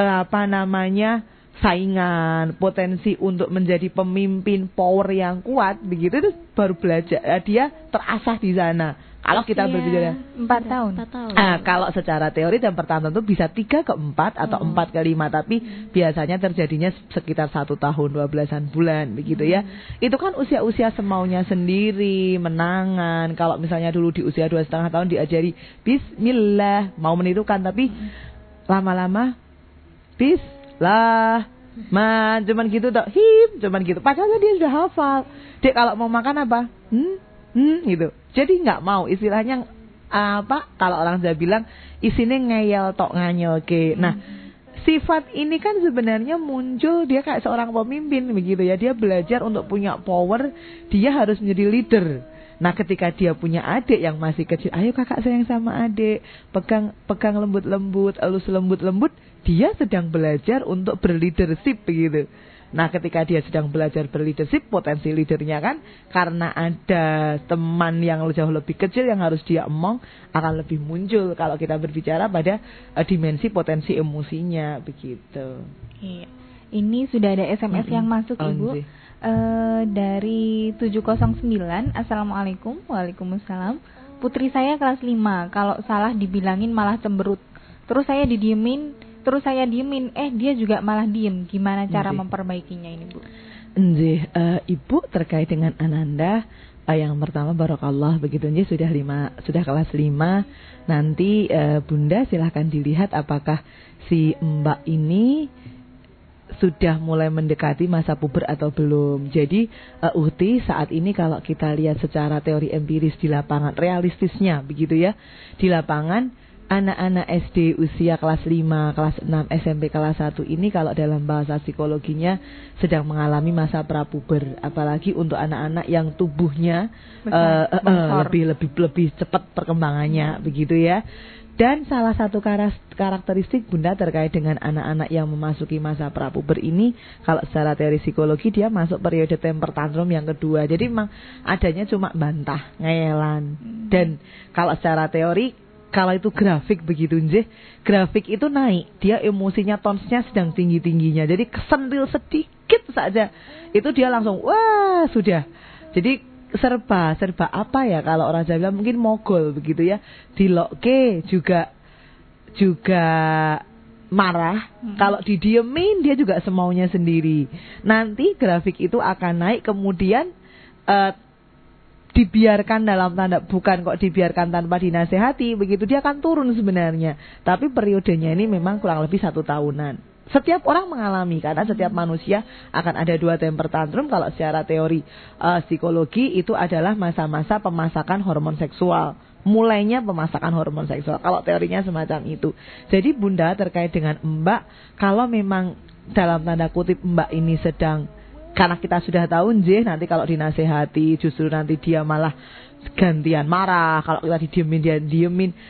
saingan, potensi untuk menjadi pemimpin, power yang kuat begitu itu baru belajar, dia terasah di sana. Kalau kita berbicara 4 tahun. Kalau secara teori temper tantrum itu bisa 3 ke 4 atau 4 ke 5, tapi biasanya terjadinya sekitar 1 tahun 12-an bulan begitu ya. Itu kan usia-usia semaunya sendiri, menangan. Kalau misalnya dulu di usia 2,5 tahun diajari bismillah, mau menirukan, tapi lama-lama bismillah, cuman gitu toh, cuman gitu. Padahal dia sudah hafal. Dek kalau mau makan apa? Gitu. Jadi nggak mau, istilahnya kalau orang Jawa bilang isine ngeyel tok nganyoke. Nah, sifat ini kan sebenarnya muncul dia kayak seorang pemimpin begitu ya. Dia belajar untuk punya power, dia harus menjadi leader. Nah, ketika dia punya adik yang masih kecil, ayo kakak sayang sama adik, pegang lembut-lembut, elus lembut-lembut, dia sedang belajar untuk berleadership begitu. Nah, ketika dia sedang belajar berleadership, potensi leadernya kan karena ada teman yang jauh lebih kecil yang harus dia emong akan lebih muncul kalau kita berbicara pada dimensi potensi emosinya begitu. Iya. Ini sudah ada SMS yang masuk Ibu. Dari 709. Assalamualaikum. Waalaikumsalam. Putri saya kelas 5, kalau salah dibilangin malah cemberut. Terus saya diemin, dia juga malah diem. Gimana cara memperbaikinya ini, Bu? Ibu terkait dengan Ananda, yang pertama barakallah begitu sudah kelas 5. Nanti Bunda silahkan dilihat apakah si Mbak ini sudah mulai mendekati masa puber atau belum. Jadi Uhti saat ini kalau kita lihat secara teori empiris di lapangan, realistisnya begitu ya, di lapangan anak-anak SD usia kelas 5, kelas 6, SMP kelas 1 ini kalau dalam bahasa psikologinya sedang mengalami masa prapuber. Apalagi untuk anak-anak yang tubuhnya lebih cepat perkembangannya begitu ya. Dan salah satu karakteristik Bunda terkait dengan anak-anak yang memasuki masa prapuber ini, kalau secara teori psikologi dia masuk periode temper tantrum yang kedua. Jadi memang adanya cuma bantah, ngeyelan. Dan kalau secara teori, kalau itu grafik begitu grafik itu naik, dia emosinya tonsnya sedang tinggi-tingginya. Jadi kesentil sedikit saja itu dia langsung wah sudah. Jadi serba apa ya kalau orang Jawa bilang mungkin mogol begitu ya. Dilokke juga marah. Kalau didiemin dia juga semaunya sendiri. Nanti grafik itu akan naik kemudian dibiarkan dalam tanda bukan kok dibiarkan tanpa dinasehati begitu dia akan turun sebenarnya. Tapi periodenya ini memang kurang lebih 1 tahunan. Setiap orang mengalami karena setiap manusia akan ada 2 temper tantrum. Kalau secara teori psikologi itu adalah masa-masa pemasakan hormon seksual. Mulainya pemasakan hormon seksual. Kalau teorinya semacam itu. Jadi Bunda terkait dengan Mbak, kalau memang dalam tanda kutip Mbak ini sedang, karena kita sudah tahu nanti kalau dinasehati justru nanti dia malah gantian marah. Kalau kita didiemin dia diemin.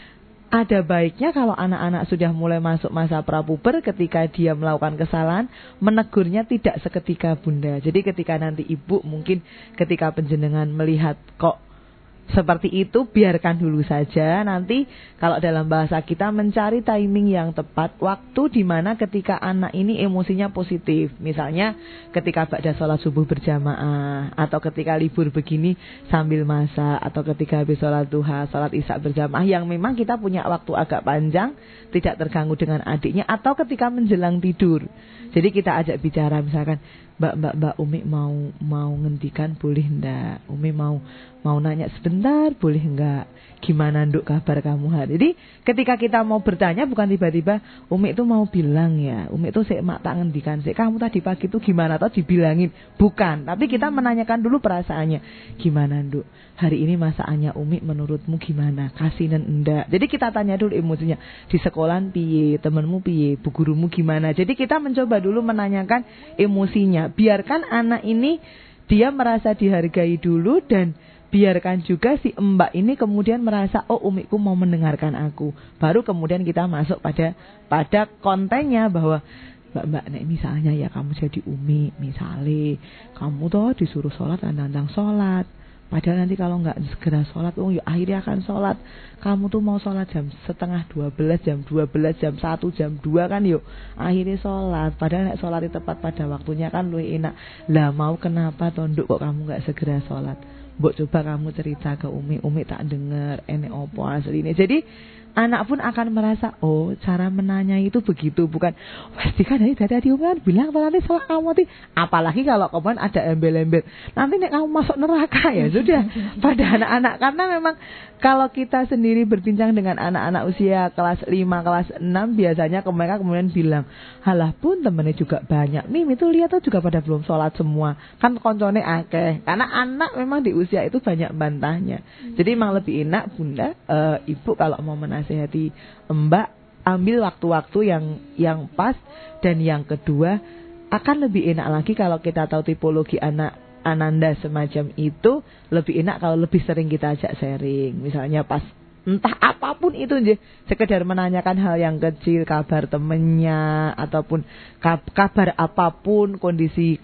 ada baiknya kalau anak-anak sudah mulai masuk masa prapuber, ketika dia melakukan kesalahan, menegurnya tidak seketika Bunda. Jadi ketika nanti Ibu mungkin ketika panjenengan melihat kok seperti itu, biarkan dulu saja. Nanti kalau dalam bahasa kita mencari timing yang tepat, waktu di mana ketika anak ini emosinya positif. Misalnya ketika ba'da sholat subuh berjamaah, atau ketika libur begini sambil masak, atau ketika habis sholat duha, sholat isya berjamaah, yang memang kita punya waktu agak panjang, tidak terganggu dengan adiknya, atau ketika menjelang tidur. Jadi kita ajak bicara, misalkan Mbak Umi mau ngendikan boleh ndak? Umi mau nanya sebentar boleh enggak? Gimana nduk kabar kamu hari? Jadi ketika kita mau bertanya, bukan tiba-tiba Umi itu mau bilang ya, Umi itu sik mak tak ngendikan sik, kamu tadi pagi itu gimana, atau dibilangin. Bukan, tapi kita menanyakan dulu perasaannya. Gimana nduk? Hari ini masakannya Umi menurutmu gimana? Kasinan enggak? Jadi kita tanya dulu emosinya. Di sekolahan piye? Temenmu piye? Bu gurumu gimana? Jadi kita mencoba dulu menanyakan emosinya. Biarkan anak ini dia merasa dihargai dulu, dan biarkan juga si mbak ini kemudian merasa, oh umiku mau mendengarkan aku. Baru kemudian kita masuk pada kontennya bahwa Mbak, nek misalnya ya kamu jadi umi, misalnya kamu toh disuruh sholat, nandang sholat. Padahal nanti kalau nggak segera sholat, ya akhirnya akan sholat. Kamu tuh mau sholat jam 11:30, jam 12, jam 1, jam 2 kan yuk. Akhirnya sholat. Padahal nek sholat tepat pada waktunya kan lebih enak. Lah mau kenapa tonduk kok kamu nggak segera sholat? Mbok coba kamu cerita ke Umi tak dengar, enek opo asline. Jadi anak pun akan merasa, oh cara menanya itu begitu, bukan pasti kan dari Umi kan bilang nanti salah kamu nanti. Apalagi kalau kemudian ada embel-embel, nanti nek kamu masuk neraka ya sudah. Pada anak-anak, karena memang kalau kita sendiri berbincang dengan anak-anak usia kelas 5, kelas 6, biasanya mereka kemudian bilang, halah pun temennya juga banyak, Mim itu lihat tuh juga pada belum sholat semua, kan koncone akeh. Karena anak memang di usia itu banyak bantahnya. Jadi memang lebih enak Bunda, Ibu kalau mau menasihati Mbak, ambil waktu-waktu yang pas. Dan yang kedua, akan lebih enak lagi kalau kita tahu tipologi anak Ananda semacam itu, lebih enak kalau lebih sering kita ajak sharing. Misalnya pas entah apapun itu aja, sekedar menanyakan hal yang kecil, kabar temennya, ataupun kabar apapun, kondisi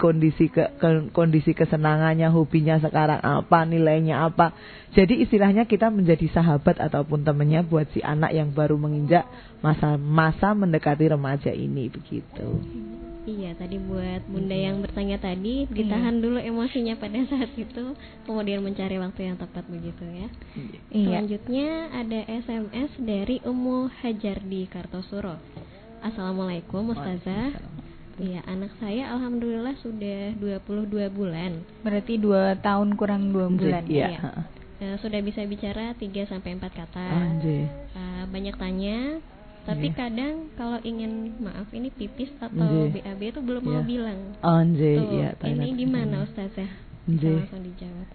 kesenangannya, hobinya sekarang apa, nilainya apa. Jadi istilahnya kita menjadi sahabat ataupun temennya buat si anak yang baru menginjak masa mendekati remaja ini, begitu. Iya, tadi buat Bunda yang bertanya tadi, ditahan dulu emosinya pada saat itu, kemudian mencari waktu yang tepat, begitu ya. Iya. Selanjutnya ada SMS dari Ummu Hajar di Kartosuro. Assalamualaikum Ustazah. Iya, anak saya alhamdulillah sudah 22 bulan. Berarti 2 tahun kurang 2 bulan. Iya. Sudah bisa bicara 3-4 kata. Banyak tanya. Tapi kadang kalau ingin ini pipis atau BAB itu belum mau bilang. Iya, ini gimana Ustazah? Bisa langsung dijawab.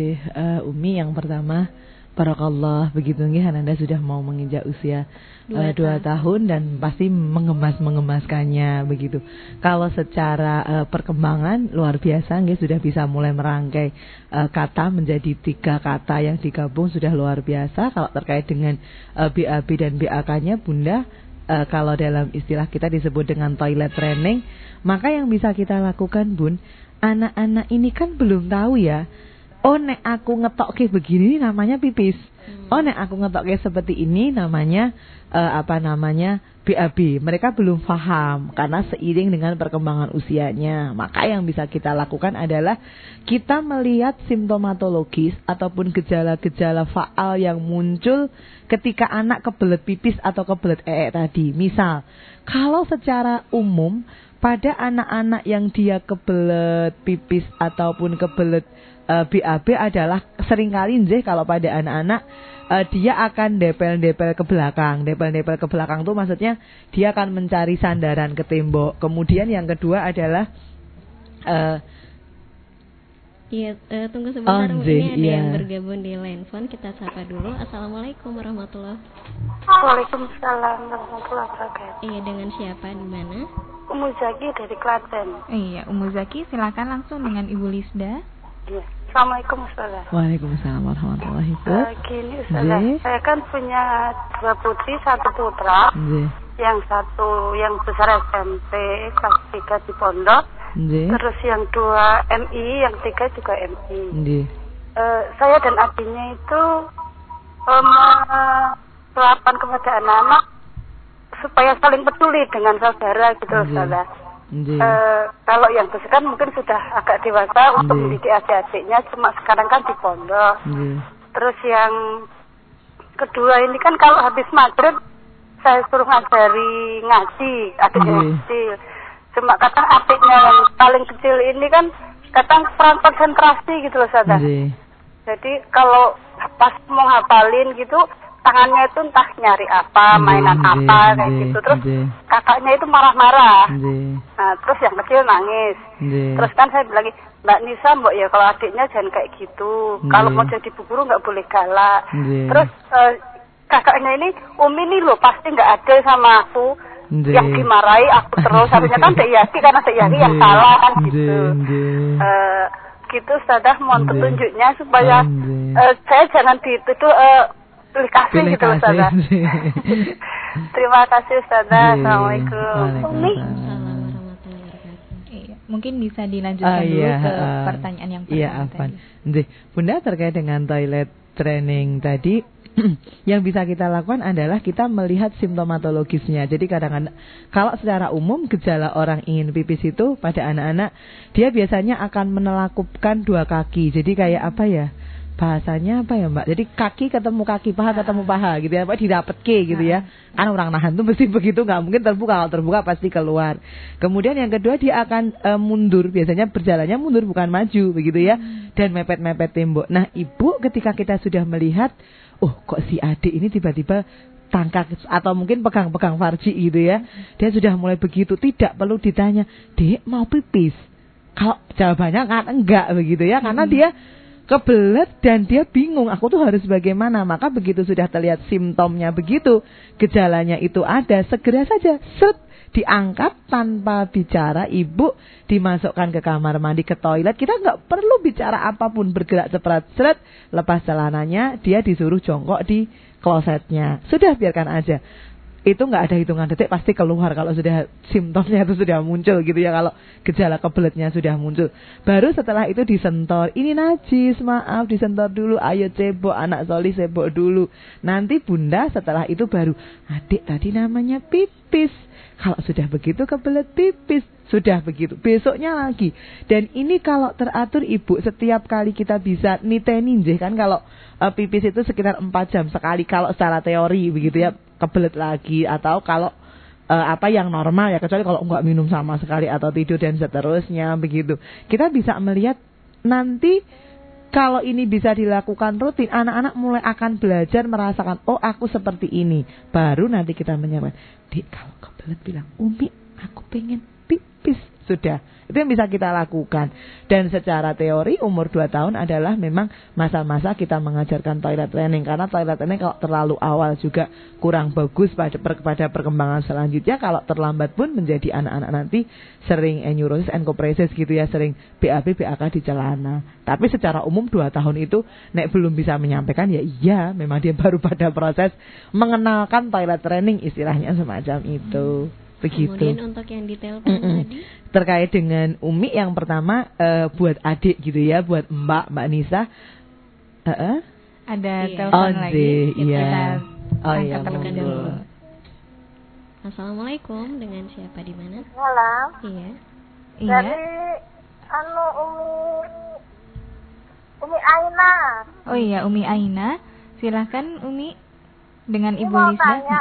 Umi yang pertama, barakallah, begitu nggih Ananda sudah mau menginjak usia 2 tahun dan pasti mengemaskannya begitu. Kalau secara perkembangan luar biasa nggih, sudah bisa mulai merangkai kata menjadi 3 kata yang digabung, sudah luar biasa. Kalau terkait dengan BAB dan BAK-nya Bunda, kalau dalam istilah kita disebut dengan toilet training, maka yang bisa kita lakukan Bun, anak-anak ini kan belum tahu ya, oh nek aku ngetokke begini namanya pipis. Oh nek aku ngetokke seperti ini namanya BAB. Mereka belum paham karena seiring dengan perkembangan usianya. Maka yang bisa kita lakukan adalah kita melihat simptomatologis ataupun gejala-gejala faal yang muncul ketika anak kebelet pipis atau kebelet tadi. Misal, kalau secara umum pada anak-anak yang dia kebelet pipis ataupun kebelet BAB adalah seringkali kalau pada anak-anak dia akan depel-depel ke belakang. Depel-depel ke belakang itu maksudnya dia akan mencari sandaran ke tembok. Kemudian yang kedua adalah tunggu sebentar, ini ada yang bergabung di line phone. Kita sapa dulu. Assalamualaikum warahmatullahi wabarakatuh. Waalaikumsalam warahmatullahi wabarakatuh. Iya, dengan siapa, di mana? Ummu Zaki dari Klaten. Iya, Ummu Zaki, silakan langsung dengan Ibu Lisda. Iya. Assalamualaikum Ustazah. Waalaikumsalam warahmatullahi wabarakatuh. Gini Ustazah, saya kan punya 2 putri, 1 putra. Yang satu yang besar SMP kelas 3 di pondok. Terus yang 2 MI, yang 3 juga MI. Saya dan adiknya itu melakukan kepada anak-anak supaya saling peduli dengan saudara gitu Ustazah. Kalau yang besar kan mungkin sudah agak dewasa untuk mendidik adik-adiknya, cuma sekarang kan di pondok. Terus yang kedua ini kan kalau habis maghrib saya suruh ngajari ngaji adiknya kecil. Cuma kadang adiknya yang paling kecil ini kan kadang kurang konsentrasi gitu loh Ustazah. Jadi kalau pas mau hafalin gitu tangannya itu entah nyari apa, mainan apa kayak gitu. Terus kakaknya itu marah-marah. Nah, terus yang kecil nangis. Terus kan saya bilang, Mbak Nisa, Mbak ya kalau adiknya jangan kayak gitu. Kalau mau jadi bu guru nggak boleh galak. Terus kakaknya ini, Umi nih loh pasti nggak ada sama aku. Yang dimarahi aku terus. Harusnya kan Dek Yati karena Dek Yati yang salah kan gitu. Gitu Ustazah, mohon petunjuknya supaya saya jangan dituduh pilih kasih gitu Ustazah. Terima kasih Ustazah. Assalamualaikum. Mungkin bisa dilanjutkan dulu ke pertanyaan yang pertama tadi. Bunda, terkait dengan toilet training tadi, yang bisa kita lakukan adalah kita melihat simptomatologisnya. Jadi kadang-kadang kalau secara umum gejala orang ingin pipis itu pada anak-anak, dia biasanya akan menelakupkan 2 kaki. Jadi kayak apa ya? Bahasanya apa ya Mbak? Jadi kaki ketemu kaki, paha ketemu paha gitu ya, Mbak, didapetke gitu ya. Kan orang nahan tuh mesti begitu, nggak mungkin terbuka. Kalau terbuka pasti keluar. Kemudian yang kedua dia akan mundur, biasanya berjalannya mundur bukan maju begitu ya, dan mepet-mepet tembok. Nah ibu ketika kita sudah melihat, oh kok si adik ini tiba-tiba tangkap atau mungkin pegang-pegang farji gitu ya, dia sudah mulai begitu, tidak perlu ditanya, Dek mau pipis? Kalau jawabannya kan enggak begitu ya, karena dia kebelet dan dia bingung aku tuh harus bagaimana. Maka begitu sudah terlihat simptomnya begitu, gejalanya itu ada, segera saja diangkat tanpa bicara, ibu dimasukkan ke kamar mandi, ke toilet. Kita nggak perlu bicara apapun, bergerak cepat, lepas celananya, dia disuruh jongkok di klosetnya, sudah biarkan aja. Itu nggak ada hitungan detik, pasti keluar kalau sudah simptomnya itu sudah muncul gitu ya, kalau gejala kebeletnya sudah muncul. Baru setelah itu disentor, ini najis, maaf disentor dulu, ayo cebok, anak soli cebok dulu. Nanti bunda setelah itu baru, adik tadi namanya pipis. Kalau sudah begitu kebelet pipis, sudah begitu, besoknya lagi. Dan ini kalau teratur ibu, setiap kali kita bisa niteni, kan kalau pipis itu sekitar 4 jam sekali kalau secara teori begitu ya, kebelet lagi. Atau kalau apa yang normal ya, kecuali kalau enggak minum sama sekali atau tidur dan seterusnya begitu. Kita bisa melihat nanti kalau ini bisa dilakukan rutin, anak-anak mulai akan belajar merasakan, oh aku seperti ini. Baru nanti kita menyampaikan, Dik kalau kebelet bilang, Umi aku pengen pipis. Sudah, itu yang bisa kita lakukan. Dan secara teori umur 2 tahun adalah memang masa-masa kita mengajarkan toilet training. Karena toilet training kalau terlalu awal juga kurang bagus pada perkembangan selanjutnya. Kalau terlambat pun menjadi anak-anak nanti sering enurosis, enkopresis gitu ya, sering BAB, BAK di celana. Tapi secara umum 2 tahun itu nek belum bisa menyampaikan, ya iya memang dia baru pada proses mengenalkan toilet training, istilahnya semacam itu. Begitu. Kemudian untuk yang detail tadi terkait dengan Umi, yang pertama buat adik gitu ya, buat Mbak Nisa. Ada telepon lagi. Iya. Dulu. Assalamualaikum, dengan siapa di mana? Salam. Iya. Dari Umi Aina. Oh iya, Umi Aina. Silakan Umi dengan Ibu mau Lisa.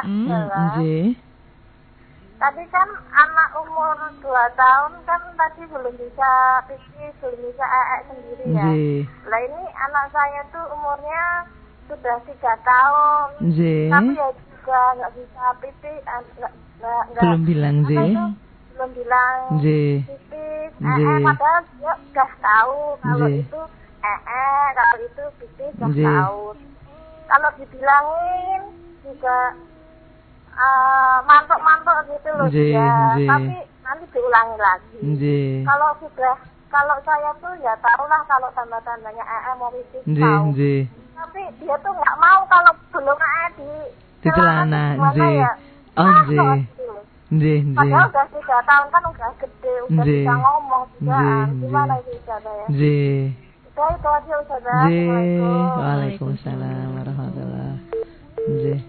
Tadi kan anak umur 2 tahun kan tadi belum bisa pipis, belum bisa sendiri ya. Lah ini anak saya tuh umurnya sudah 3 tahun. Tapi ya juga nggak bisa pipis, belum bilang belum bilang pipis. Padahal dia udah tahu kalau itu kalau itu pipis udah tahu. Kalau dibilangin juga mantuk-mantuk gitu loh dia, tapi nanti diulangi lagi. Kalau sudah kalau saya tuh ya taruhlah kalau tanda-tandanya mau fisik tahu. Tapi dia tuh nggak mau kalau belum di celana, ya. Padahal udah 3 tahun kan udah gede, udah bisa ngomong juga. Gimana itu Ustazah ya? Itu aja Ustazah. Waalaikumsalam warahmatullahi wabarakatuh.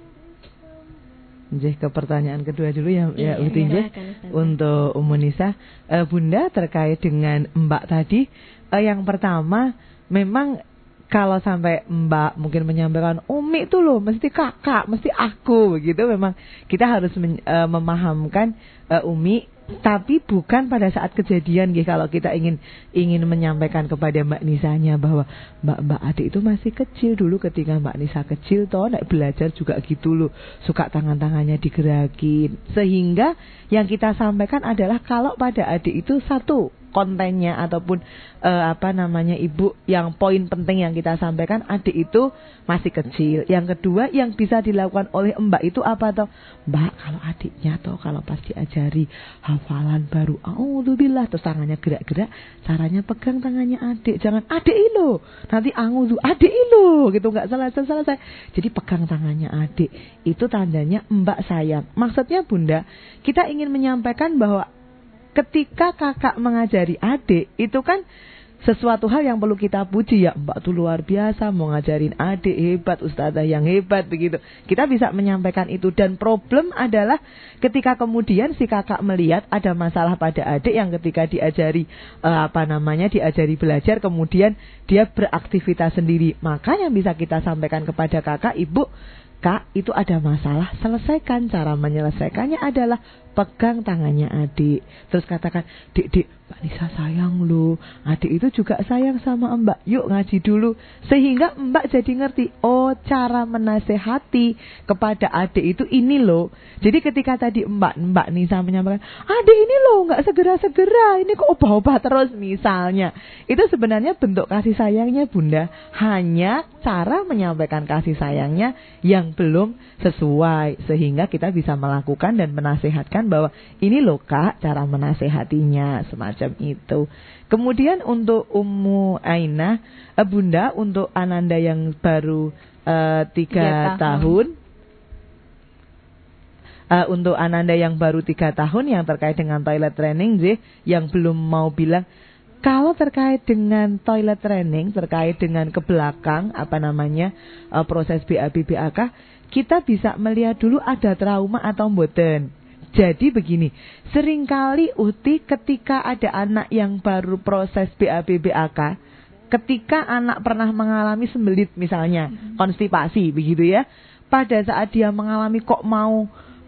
Ke pertanyaan kedua dulu ya Uti untuk Ummu Nisa. Bunda terkait dengan Mbak tadi, yang pertama memang kalau sampai Mbak mungkin menyampaikan Umi itu loh mesti kakak, mesti aku begitu, memang kita harus memahamkan Umi, tapi bukan pada saat kejadian gitu. Kalau kita ingin menyampaikan kepada Mbak Nisanya bahwa Mbak adik itu masih kecil dulu, ketika Mbak Nisa kecil toh naik belajar juga gitu loh, suka tangannya digerakin, sehingga yang kita sampaikan adalah kalau pada adik itu satu kontennya ataupun ibu, yang poin penting yang kita sampaikan, adik itu masih kecil. Yang kedua yang bisa dilakukan oleh Mbak itu apa toh? Mbak, kalau adiknya toh kalau pas diajari hafalan baru a'udzubillah terus tangannya gerak-gerak, caranya pegang tangannya adik, jangan adik ilo nanti a'udzu adik ilo gitu, nggak selesai. Jadi pegang tangannya adik, itu tandanya Mbak sayang. Maksudnya Bunda, kita ingin menyampaikan bahwa ketika kakak mengajari adik itu kan sesuatu hal yang perlu kita puji ya. Mbak tuh luar biasa mau ngajarin adik, hebat, ustazah yang hebat begitu. Kita bisa menyampaikan itu. Dan problem adalah ketika kemudian si kakak melihat ada masalah pada adik yang ketika diajari diajari belajar, kemudian dia beraktivitas sendiri. Maka yang bisa kita sampaikan kepada kakak, ibu, Kak, itu ada masalah, selesaikan. Cara menyelesaikannya adalah pegang tangannya adik. Terus katakan, Dik, Mbak Nisa sayang lu, adik itu juga sayang sama Mbak, yuk ngaji dulu. Sehingga Mbak jadi ngerti, oh cara menasehati kepada adik itu ini loh. Jadi ketika tadi Mbak Nisa menyampaikan, adik ini loh gak segera-segera, ini kok obah-obah terus misalnya, itu sebenarnya bentuk kasih sayangnya Bunda. Hanya cara menyampaikan kasih sayangnya yang belum sesuai, sehingga kita bisa melakukan dan menasehatkan bahwa ini loh Kak cara menasehatinya, semacam itu. Kemudian untuk Ummu Ainah, Bunda, untuk Ananda yang baru 3 tahun, untuk Ananda yang baru 3 tahun yang terkait dengan toilet training, yang belum mau bilang, kalau terkait dengan toilet training, terkait dengan ke belakang proses BAB BAK, kita bisa melihat dulu ada trauma atau mboten. Jadi begini, seringkali Uti ketika ada anak yang baru proses BAB BAK, ketika anak pernah mengalami sembelit misalnya, konstipasi begitu ya, pada saat dia mengalami kok mau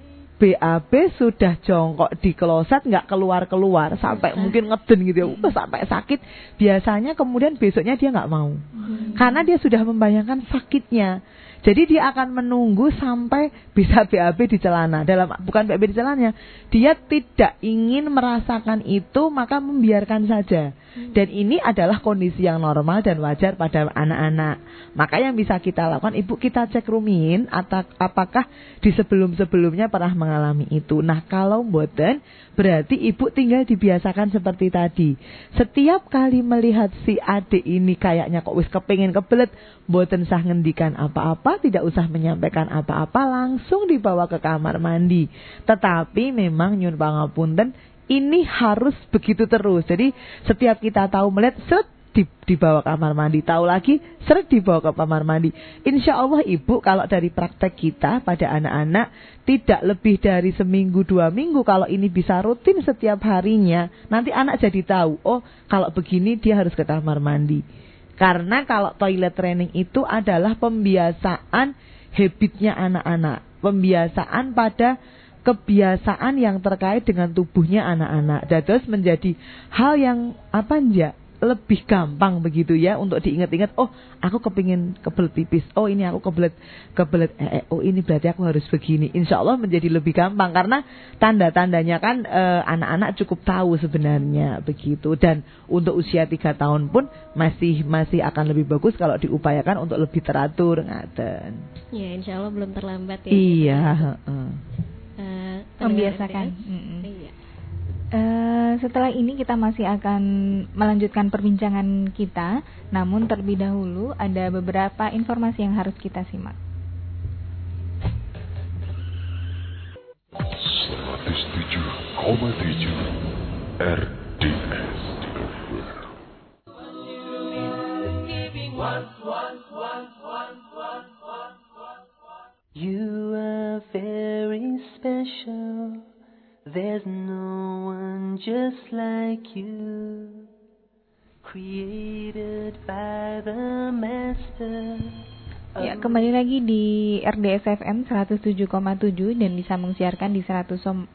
BAB sudah jongkok di kloset nggak keluar sampai mungkin ngeden gitu ya, sampai sakit, biasanya kemudian besoknya dia nggak mau, karena dia sudah membayangkan sakitnya. Jadi dia akan menunggu sampai bisa BAB di celana. Bukan BAB di celananya, dia tidak ingin merasakan itu, maka membiarkan saja. Dan ini adalah kondisi yang normal dan wajar pada anak-anak. Maka yang bisa kita lakukan, ibu kita cek rumiin apakah di sebelum-sebelumnya pernah mengalami itu. Nah kalau mboten, berarti ibu tinggal dibiasakan seperti tadi. Setiap kali melihat si adik ini kayaknya kok wis kepengin kebelet, mboten sah ngendikan apa-apa, tidak usah menyampaikan apa-apa, langsung dibawa ke kamar mandi. Tetapi memang nyun pangapunten, ini harus begitu terus. Jadi setiap kita tahu melihat, seret dibawa ke kamar mandi, tahu lagi seret dibawa ke kamar mandi. Insya Allah ibu, kalau dari praktek kita pada anak-anak, tidak lebih dari seminggu 2 minggu, kalau ini bisa rutin setiap harinya, nanti anak jadi tahu, oh kalau begini dia harus ke kamar mandi. Karena kalau toilet training itu adalah pembiasaan habitnya anak-anak, pembiasaan pada kebiasaan yang terkait dengan tubuhnya anak-anak. Dan terus menjadi hal yang lebih gampang begitu ya untuk diingat-ingat. Oh, aku kepingin kebelet pipis. Oh, ini aku kebelet oh ini berarti aku harus begini. Insya Allah menjadi lebih gampang karena tanda-tandanya kan anak-anak cukup tahu sebenarnya begitu. Dan untuk usia 3 tahun pun masih akan lebih bagus kalau diupayakan untuk lebih teratur, ngaten. Ya, insya Allah belum terlambat ya. Iya. Membiasakan. Setelah ini kita masih akan melanjutkan perbincangan kita, namun terlebih dahulu ada beberapa informasi yang harus kita simak. 107,7 RDS. You are very special. There's no one just like you. Created by the Master. Ya, kembali lagi di RDS FM 107,7 dan disambung siarkan di 101,4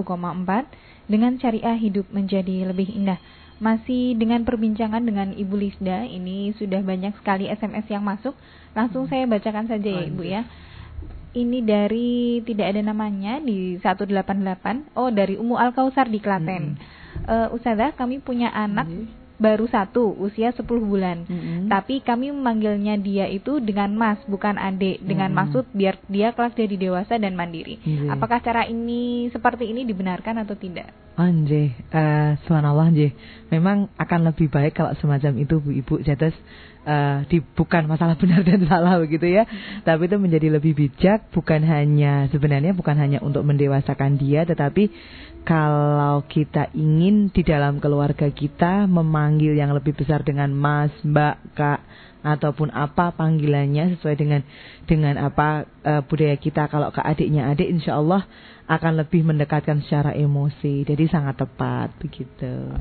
dengan Syariah Hidup Menjadi Lebih Indah. Masih dengan perbincangan dengan Ibu Lisda, ini sudah banyak sekali SMS yang masuk. Langsung saya bacakan saja ya Ibu ya. Ini dari tidak ada namanya di 188. Oh, dari Umu Al-Kausar di Klaten. Ustazah, kami punya anak baru 1, usia 10 bulan. Tapi kami memanggilnya dia itu dengan mas, bukan adik. Dengan maksud biar dia kelak jadi dewasa dan mandiri. Apakah cara ini seperti ini dibenarkan atau tidak? Anjih, subhanallah anjih. Memang akan lebih baik kalau semacam itu Bu-ibu. Jadas bukan masalah benar dan salah begitu ya. Tapi itu menjadi lebih bijak, sebenarnya bukan hanya untuk mendewasakan dia, tetapi kalau kita ingin di dalam keluarga kita memanggil yang lebih besar dengan mas, mbak, kak, ataupun apa panggilannya sesuai dengan apa budaya kita. Kalau ke adiknya adik, insya Allah akan lebih mendekatkan secara emosi. Jadi sangat tepat begitu.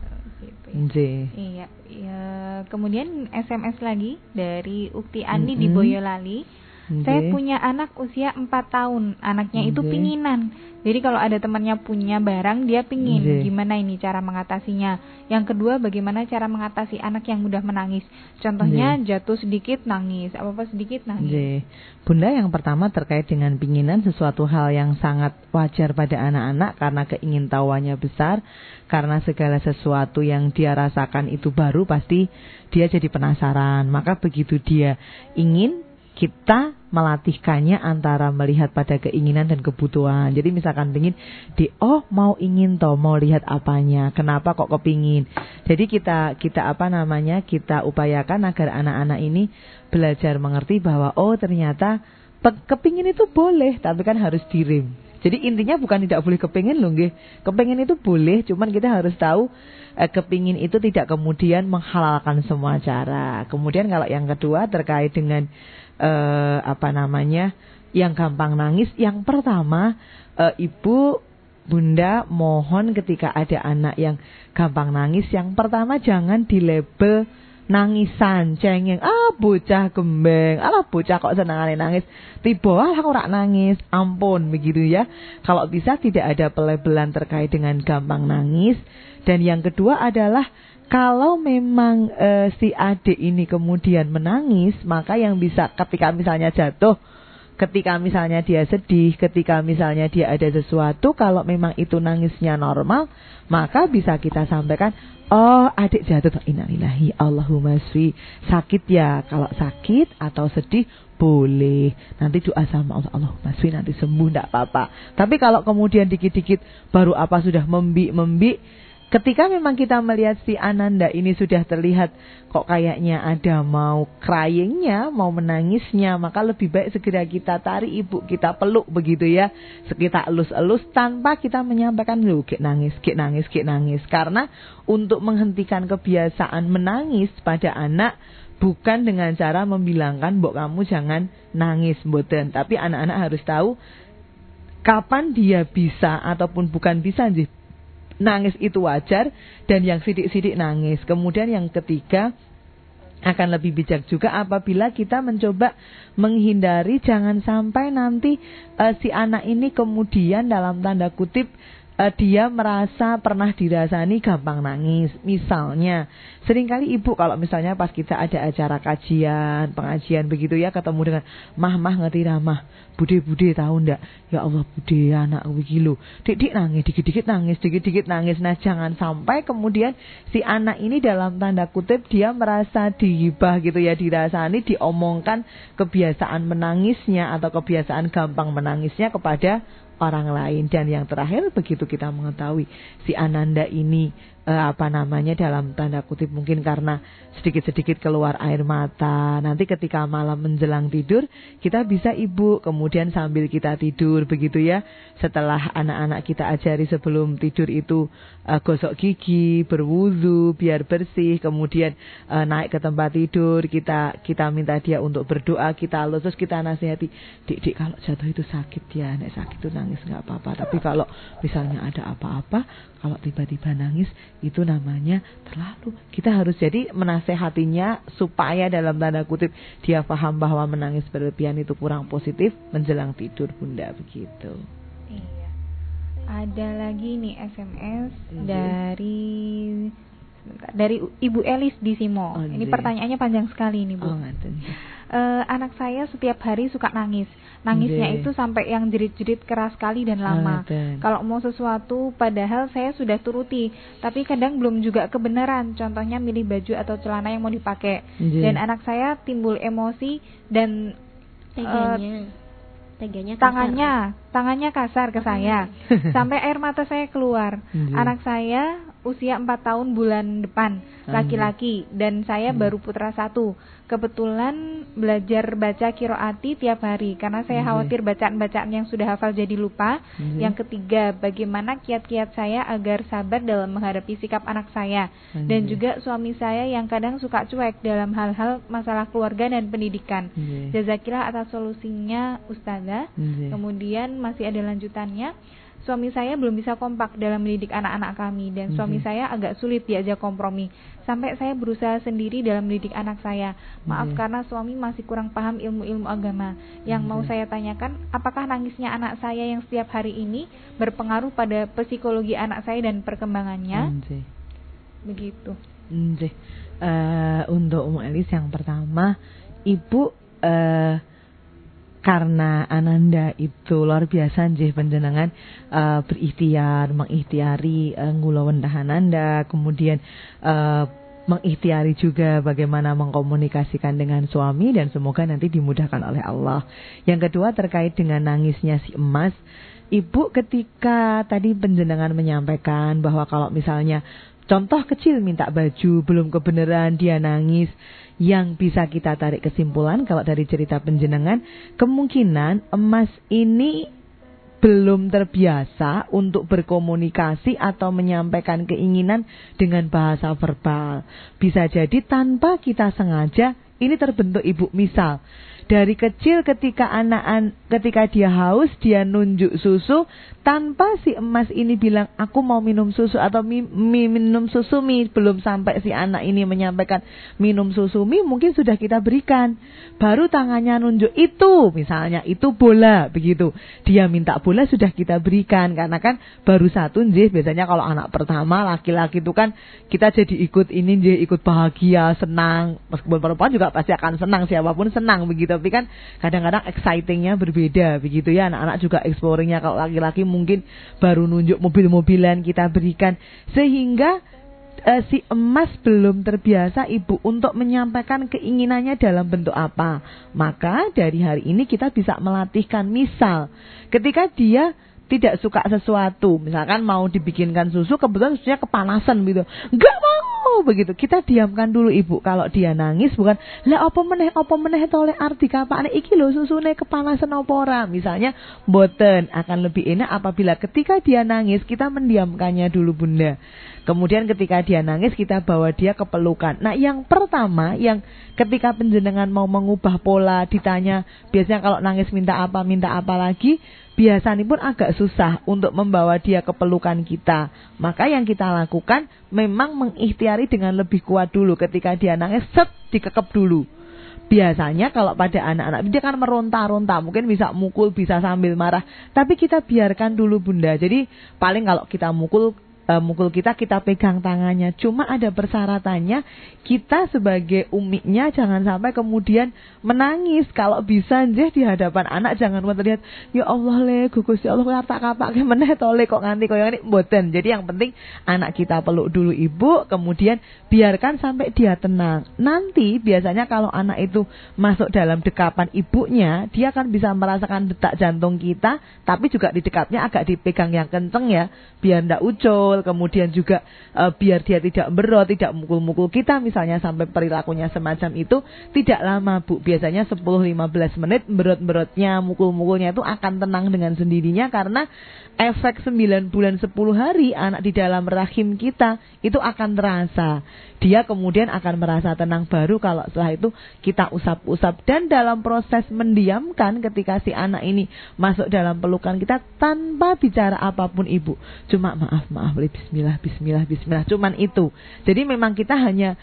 Iya. Kemudian SMS lagi dari Ukti Ani di Boyolali. Saya punya anak usia 4 tahun. Anaknya itu pinginan. Jadi kalau ada temannya punya barang, dia pingin. Gimana ini cara mengatasinya? Yang kedua, bagaimana cara mengatasi anak yang mudah menangis? Contohnya jatuh sedikit nangis, apa-apa sedikit nangis. Bunda, yang pertama terkait dengan pinginan, sesuatu hal yang sangat wajar pada anak-anak karena keingintahuannya besar. Karena segala sesuatu yang dia rasakan itu baru, pasti dia jadi penasaran. Maka begitu dia ingin, kita melatihkannya antara melihat pada keinginan dan kebutuhan. Jadi misalkan pingin mau lihat apanya, kenapa kok kepingin. Jadi kita upayakan agar anak-anak ini belajar mengerti bahwa ternyata kepingin itu boleh, tapi kan harus direm. Jadi intinya bukan tidak boleh kepingin loh nggih. Kepingin itu boleh, cuman kita harus tahu kepingin itu tidak kemudian menghalalkan semua cara. Kemudian kalau yang kedua terkait dengan yang gampang nangis. Yang pertama, Ibu, Bunda mohon ketika ada anak yang gampang nangis, yang pertama jangan dilabel nangisan, cengeng, bocah gembeng, bocah kok senengane nangis, tiba aku ora nangis, ampun begitu ya. Kalau bisa tidak ada pelabelan terkait dengan gampang nangis. Dan yang kedua adalah kalau memang si adik ini kemudian menangis, maka yang bisa ketika misalnya jatuh, ketika misalnya dia sedih, ketika misalnya dia ada sesuatu, kalau memang itu nangisnya normal, maka bisa kita sampaikan, adik jatuh, innalillahi, Allahumma shfi. Sakit ya, kalau sakit atau sedih boleh. Nanti doa sama Allah, Allahumma shfi, nanti sembuh, enggak apa-apa. Tapi kalau kemudian dikit-dikit baru sudah membik, ketika memang kita melihat si Ananda ini sudah terlihat kok kayaknya ada mau cryingnya, mau menangisnya, maka lebih baik segera kita tarik Ibu, kita peluk begitu ya. Kita elus-elus tanpa kita menyampaikan gek nangis. Karena untuk menghentikan kebiasaan menangis pada anak bukan dengan cara membilangkan mbok kamu jangan nangis, mboten. Tapi anak-anak harus tahu kapan dia bisa ataupun bukan bisa nangis itu wajar, dan yang sidik-sidik nangis. Kemudian yang ketiga, akan lebih bijak juga apabila kita mencoba menghindari jangan sampai nanti si anak ini kemudian dalam tanda kutip dia merasa pernah dirasani gampang nangis. Misalnya, seringkali Ibu kalau misalnya pas kita ada acara pengajian begitu ya, ketemu dengan mah ngerti ramah, bude tahu ndak? Ya Allah bude anak iki lho. Dik nangis, dikit-dikit nangis. Nah, jangan sampai kemudian si anak ini dalam tanda kutip dia merasa dihibah gitu ya, dirasani, diomongkan kebiasaan menangisnya atau kebiasaan gampang menangisnya kepada orang lain. Dan yang terakhir, begitu kita mengetahui si Ananda ini dalam tanda kutip mungkin karena sedikit-sedikit keluar air mata, nanti ketika malam menjelang tidur kita bisa Ibu kemudian sambil kita tidur begitu ya, setelah anak-anak kita ajari sebelum tidur itu gosok gigi, berwudu biar bersih, kemudian naik ke tempat tidur, kita minta dia untuk berdoa, kita terus kita nasihati, dik kalau jatuh itu sakit ya, nek sakit itu nangis nggak apa-apa, tapi kalau misalnya ada apa-apa, kalau tiba-tiba nangis itu namanya terlalu. Kita harus jadi menasehatinya supaya dalam tanda kutip dia paham bahwa menangis berlebihan itu kurang positif menjelang tidur Bunda, begitu. Iya. Ada lagi nih SMS dari Ibu Elis di Simo. Ini pertanyaannya panjang sekali nih Bu. Anak saya setiap hari suka nangis. Nangisnya itu sampai yang jerit-jerit keras sekali dan lama. Kalau mau sesuatu padahal saya sudah turuti, tapi kadang belum juga kebenaran. Contohnya milih baju atau celana yang mau dipakai. Dan anak saya timbul emosi dan tangannya kasar ke saya. Sampai air mata saya keluar. Anak saya usia 4 tahun bulan depan, laki-laki, dan saya baru putra 1. Kebetulan belajar baca qiraati tiap hari karena saya khawatir bacaan-bacaan yang sudah hafal jadi lupa. Yang ketiga, bagaimana kiat-kiat saya agar sabar dalam menghadapi sikap anak saya. Dan juga suami saya yang kadang suka cuek dalam hal-hal masalah keluarga dan pendidikan. Jazakillah atas solusinya Ustazah. Kemudian masih ada lanjutannya. Suami saya belum bisa kompak dalam mendidik anak-anak kami, dan suami saya agak sulit diajak kompromi. Sampai saya berusaha sendiri dalam mendidik anak saya. Maaf karena suami masih kurang paham ilmu-ilmu agama. Yang mau saya tanyakan, apakah nangisnya anak saya yang setiap hari ini berpengaruh pada psikologi anak saya dan perkembangannya? Begitu. Untuk Umu Elis yang pertama, Ibu karena Ananda itu luar biasa nggih panjenengan mengikhtiari ngula wendah Ananda, kemudian mengikhtiari juga bagaimana mengkomunikasikan dengan suami, dan semoga nanti dimudahkan oleh Allah. Yang kedua terkait dengan nangisnya si emas, Ibu ketika tadi panjenengan menyampaikan bahwa kalau misalnya contoh kecil minta baju belum kebenaran dia nangis, yang bisa kita tarik kesimpulan kalau dari cerita panjenengan, kemungkinan emas ini belum terbiasa untuk berkomunikasi atau menyampaikan keinginan dengan bahasa verbal. Bisa jadi tanpa kita sengaja ini terbentuk Ibu. Misal dari kecil ketika dia haus, dia nunjuk susu, tanpa si emas ini bilang aku mau minum susu atau minum susu mi, belum sampai si anak ini menyampaikan minum susu mi, mungkin sudah kita berikan. Baru tangannya nunjuk itu, misalnya itu bola, begitu. Dia minta bola sudah kita berikan, karena kan baru 1 nggih. Biasanya kalau anak pertama laki-laki itu kan kita jadi ikut ini nggih, ikut bahagia, senang. Meskipun perempuan juga pasti akan senang, siapapun senang begitu. Tapi kan kadang-kadang excitingnya berbeda begitu ya. Anak-anak juga exploringnya, kalau laki-laki mungkin baru nunjuk mobil-mobilan kita berikan. Sehingga si emas belum terbiasa Ibu untuk menyampaikan keinginannya dalam bentuk apa. Maka dari hari ini kita bisa melatihkan. Misal ketika dia tidak suka sesuatu, misalkan mau dibikinkan susu, kebetulan susunya kepanasan gitu, enggak mau begitu, kita diamkan dulu Ibu. Kalau dia nangis bukan lah apa meneh toleh arti kapane iki lho susune kepanasan apa ora, misalnya mboten. Akan lebih enak apabila ketika dia nangis kita mendiamkannya dulu Bunda. Kemudian ketika dia nangis kita bawa dia ke pelukan. Nah yang pertama, yang ketika panjenengan mau mengubah pola, ditanya biasanya kalau nangis minta apa lagi, biasanya pun agak susah untuk membawa dia ke pelukan kita. Maka yang kita lakukan memang mengikhtiari dengan lebih kuat dulu. Ketika dia nangis, dikekep dulu. Biasanya kalau pada anak-anak dia kan meronta-ronta, mungkin bisa mukul, bisa sambil marah, tapi kita biarkan dulu Bunda. Jadi paling kalau kita mukul mukul kita pegang tangannya. Cuma ada persyaratannya, kita sebagai umiknya jangan sampai kemudian menangis. Kalau bisa di hadapan anak jangan terlihat, ya Allah le, Gugus ya Allah tak kapake meneh to le kok nganti koyo ngene, mboten. Jadi yang penting anak kita peluk dulu ibu, kemudian biarkan sampai dia tenang. Nanti biasanya kalau anak itu masuk dalam dekapan ibunya, dia kan bisa merasakan detak jantung kita, tapi juga di dekapnya agak dipegang yang kenceng ya, biar ndak ucul. Kemudian juga biar dia tidak berot, tidak mukul-mukul kita misalnya sampai perilakunya semacam itu. Tidak lama Bu, biasanya 10-15 menit berot-berotnya, mukul-mukulnya itu akan tenang dengan sendirinya, karena efek 9 bulan 10 hari anak di dalam rahim kita itu akan terasa. Dia kemudian akan merasa tenang, baru kalau setelah itu kita usap-usap. Dan dalam proses mendiamkan ketika si anak ini masuk dalam pelukan kita tanpa bicara apapun ibu, cuma maaf bismillah, cuman itu. Jadi memang kita hanya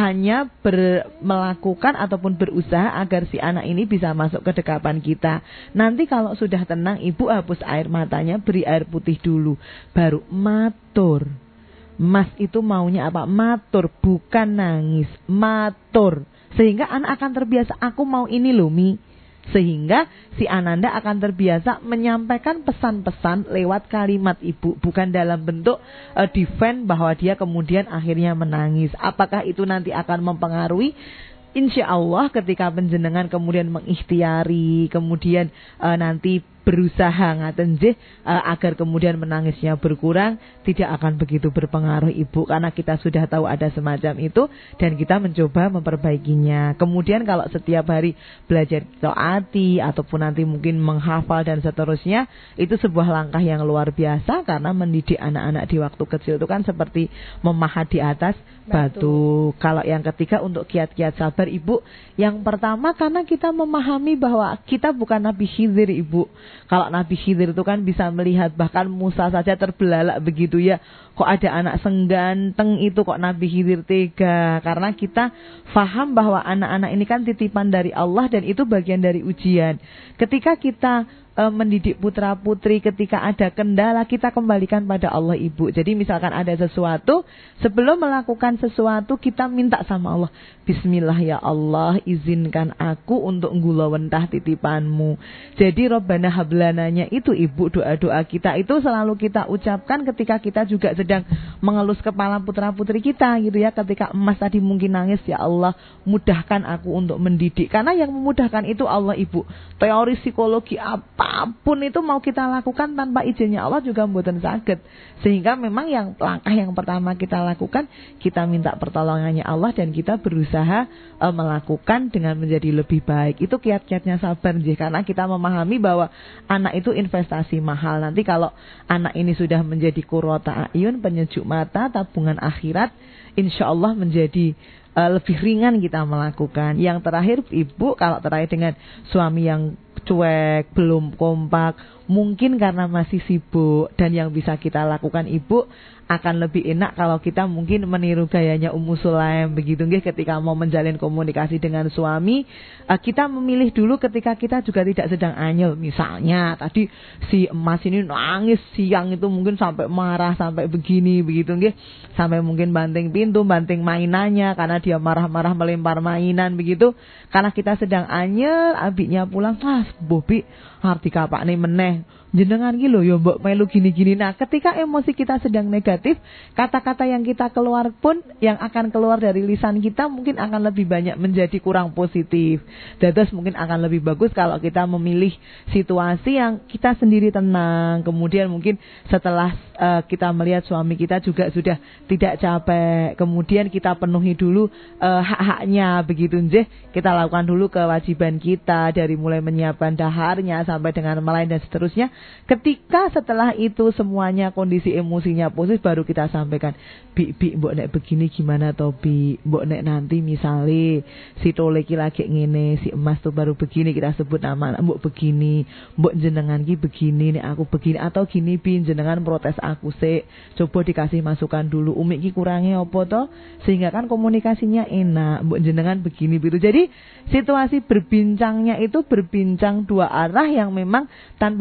melakukan ataupun berusaha agar si anak ini bisa masuk ke dekapan kita. Nanti kalau sudah tenang, ibu hapus air matanya, beri air putih dulu, baru matur. Mas itu maunya apa? Matur, bukan nangis, matur. Sehingga anak akan terbiasa, aku mau ini loh Mi. Sehingga si Ananda akan terbiasa menyampaikan pesan-pesan lewat kalimat ibu, bukan dalam bentuk defend bahwa dia kemudian akhirnya menangis. Apakah itu nanti akan mempengaruhi? Insya Allah ketika penjenengan kemudian mengikhtiari, kemudian nanti berusaha ngaten agar kemudian menangisnya berkurang, tidak akan begitu berpengaruh ibu, karena kita sudah tahu ada semacam itu dan kita mencoba memperbaikinya. Kemudian kalau setiap hari belajar taati ataupun nanti mungkin menghafal dan seterusnya, itu sebuah langkah yang luar biasa, karena mendidik anak-anak di waktu kecil itu kan seperti memahat di atas batu. Kalau yang ketiga untuk kiat-kiat sabar ibu, yang pertama karena kita memahami bahwa kita bukan Nabi Khidir ibu. Kalau Nabi Khidir itu kan bisa melihat, bahkan Musa saja terbelalak begitu ya. Kok ada anak sengganteng itu, kok Nabi Khidir tega? Karena kita faham bahwa anak-anak ini kan titipan dari Allah dan itu bagian dari ujian. Ketika kita mendidik putra putri, ketika ada kendala kita kembalikan pada Allah ibu. Jadi misalkan ada sesuatu, sebelum melakukan sesuatu kita minta sama Allah, Bismillah ya Allah, izinkan aku untuk nggulawentah titipanmu. Jadi Rabbana hablananya itu ibu, doa-doa kita itu selalu kita ucapkan ketika kita juga sedang mengelus kepala putra putri kita gitu ya. Ketika emas tadi mungkin nangis, ya Allah mudahkan aku untuk mendidik, karena yang memudahkan itu Allah ibu. Teori psikologi apapun itu mau kita lakukan tanpa izinnya Allah juga mboten saged. Sehingga memang langkah yang pertama kita lakukan, kita minta pertolongannya Allah dan kita berusaha melakukan dengan menjadi lebih baik. Itu kiat-kiatnya sabar karena kita memahami bahwa anak itu investasi mahal. Nanti kalau anak ini sudah menjadi qurrata ayun, penyejuk mata, tabungan akhirat, insya Allah menjadi lebih ringan kita melakukan. Yang terakhir ibu, kalau terakhir dengan suami yang cuek, belum kompak, mungkin karena masih sibuk, dan yang bisa kita lakukan ibu akan lebih enak kalau kita mungkin meniru gayanya Ummu Sulaim begitu nggih, ketika mau menjalin komunikasi dengan suami, kita memilih dulu ketika kita juga tidak sedang anyel. Misalnya tadi si emas ini nangis siang itu mungkin sampai marah, sampai begini begitu nggih, sampai mungkin banting pintu, banting mainannya karena dia marah-marah melempar mainan begitu. Karena kita sedang anyel, abiknya pulang, "Mas, Bobi arti kapakne meneh. Jenengan ki lho ya mbok melu gini-gini." Nah, ketika emosi kita sedang negatif, kata-kata yang kita keluar pun, yang akan keluar dari lisan kita mungkin akan lebih banyak menjadi kurang positif. Dados mungkin akan lebih bagus kalau kita memilih situasi yang kita sendiri tenang. Kemudian mungkin setelah kita melihat suami kita juga sudah tidak capek, kemudian kita penuhi dulu hak-haknya begitu nggih. Kita lakukan dulu kewajiban kita dari mulai menyiapkan daharnya sampai dengan melayan dan seterusnya. Ketika setelah itu semuanya kondisi emosinya positif, baru kita sampaikan, Bi, mbok nek begini gimana to Bi? Mbok nek nanti misale si Tole ki lagi ngene, si Emas tuh baru begini, kita sebut nama mbok begini, mbok jenengan ki begini, nek aku begini, atau gini Bi, jenengan protes aku sik, coba dikasih masukan dulu, Umi ki kurangnya apa to? Sehingga kan komunikasinya enak, mbok jenengan begini begitu. Jadi situasi berbincangnya itu berbincang dua arah yang memang tanpa emosi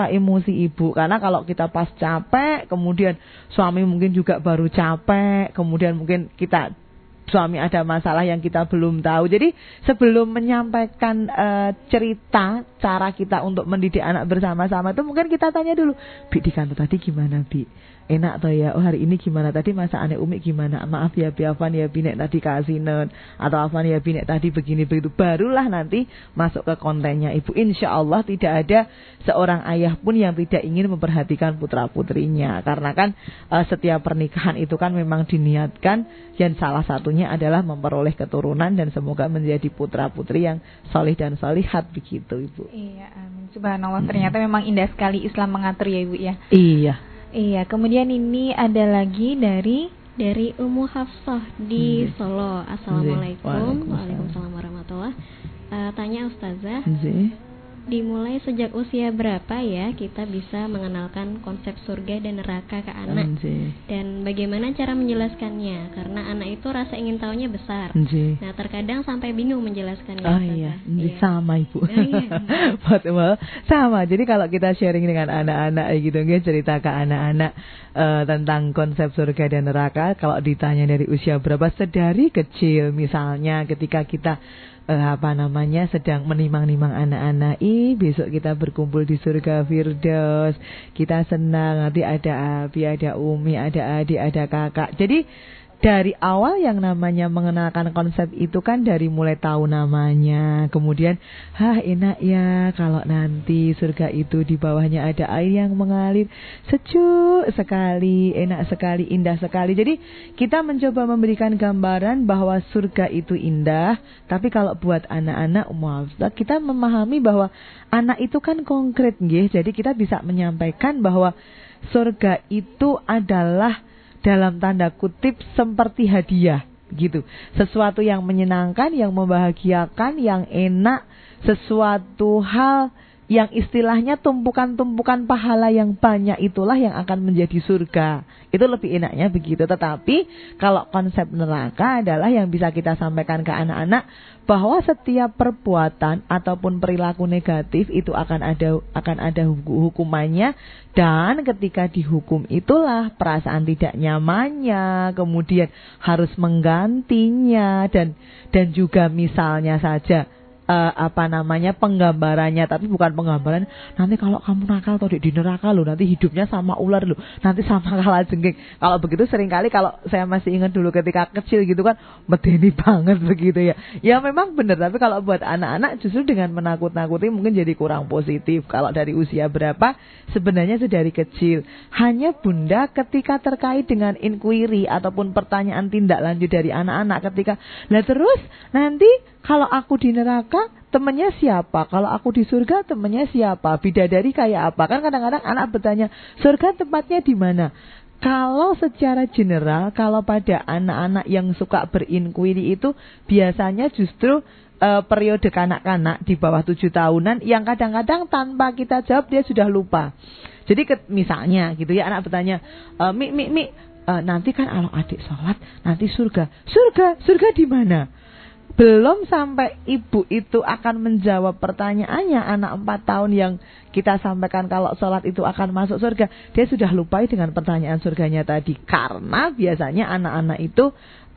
sih Ibu. Karena kalau kita pas capek, kemudian suami mungkin juga baru capek, kemudian mungkin suami ada masalah yang kita belum tahu. Jadi sebelum menyampaikan cerita cara kita untuk mendidik anak bersama-sama itu mungkin kita tanya dulu, Bi di kantor tadi gimana Bi? Enak toh ya? Oh hari ini gimana? Tadi masakannya Umi gimana? Maaf ya Bi, Afan ya Bi nek tadi kasinen, atau Afan ya Bi nek tadi begini begitu. Barulah nanti masuk ke kontennya Ibu. Insya Allah tidak ada seorang ayah pun yang tidak ingin memperhatikan putra putrinya. Karena kan setiap pernikahan itu kan memang diniatkan dan salah satunya adalah memperoleh keturunan dan semoga menjadi putra putri yang solih dan solihat begitu Ibu. Iya, amin. Subhanallah, ternyata memang indah sekali Islam mengatur ya Ibu ya. Iya. Iya, kemudian ini ada lagi dari Ummu Hafsah di Solo. Assalamualaikum. Waalaikumsalam warahmatullahi. Tanya Ustazah, dimulai sejak usia berapa ya kita bisa mengenalkan konsep surga dan neraka ke anak? Dan bagaimana cara menjelaskannya? Karena anak itu rasa ingin tahunya besar. Nah, terkadang sampai bingung menjelaskannya. Sama Ibu. Sama. Jadi kalau kita sharing dengan anak-anak gitu, cerita ke anak-anak tentang konsep surga dan neraka, kalau ditanya dari usia berapa, sedari kecil misalnya ketika kita sedang menimang-nimang anak-anak, besok kita berkumpul di surga Firdaus, kita senang, nanti ada Abi, ada Umi, ada adik, ada kakak. Jadi dari awal yang namanya mengenalkan konsep itu kan dari mulai tahu namanya, kemudian enak ya kalau nanti surga itu di bawahnya ada air yang mengalir sejuk sekali, enak sekali, indah sekali. Jadi kita mencoba memberikan gambaran bahwa surga itu indah, tapi kalau buat anak-anak kita memahami bahwa anak itu kan konkret nggih. Jadi kita bisa menyampaikan bahwa surga itu adalah dalam tanda kutip seperti hadiah gitu. Sesuatu yang menyenangkan, yang membahagiakan, yang enak, sesuatu hal yang istilahnya tumpukan-tumpukan pahala yang banyak itulah yang akan menjadi surga. Itu lebih enaknya begitu. Tetapi kalau konsep neraka adalah yang bisa kita sampaikan ke anak-anak bahwa setiap perbuatan ataupun perilaku negatif itu akan ada hukumannya, dan ketika dihukum itulah perasaan tidak nyamannya kemudian harus menggantinya, dan juga misalnya saja penggambarannya, tapi bukan penggambaran nanti kalau kamu nakal atau di neraka lo nanti hidupnya sama ular lo, nanti sama kalajengking. Kalau begitu seringkali kalau saya masih ingat dulu ketika kecil gitu kan medeni banget begitu ya. Ya memang benar, tapi kalau buat anak-anak justru dengan menakut-nakuti mungkin jadi kurang positif. Kalau dari usia berapa? Sebenarnya dari kecil. Hanya Bunda ketika terkait dengan inquiry ataupun pertanyaan tindak lanjut dari anak-anak ketika terus nanti kalau aku di neraka temannya siapa? Kalau aku di surga temannya siapa? Bidadari kayak apa? Kan kadang-kadang anak bertanya, surga tempatnya di mana? Kalau secara general, kalau pada anak-anak yang suka berinquiry itu biasanya justru periode kanak-kanak di bawah 7 tahunan yang kadang-kadang tanpa kita jawab dia sudah lupa. Jadi misalnya gitu ya, anak bertanya, Mi, nanti kan kalau adik sholat nanti surga di mana? Belum sampai ibu itu akan menjawab pertanyaannya, anak 4 tahun yang kita sampaikan kalau sholat itu akan masuk surga, dia sudah lupai dengan pertanyaan surganya tadi. Karena biasanya anak-anak itu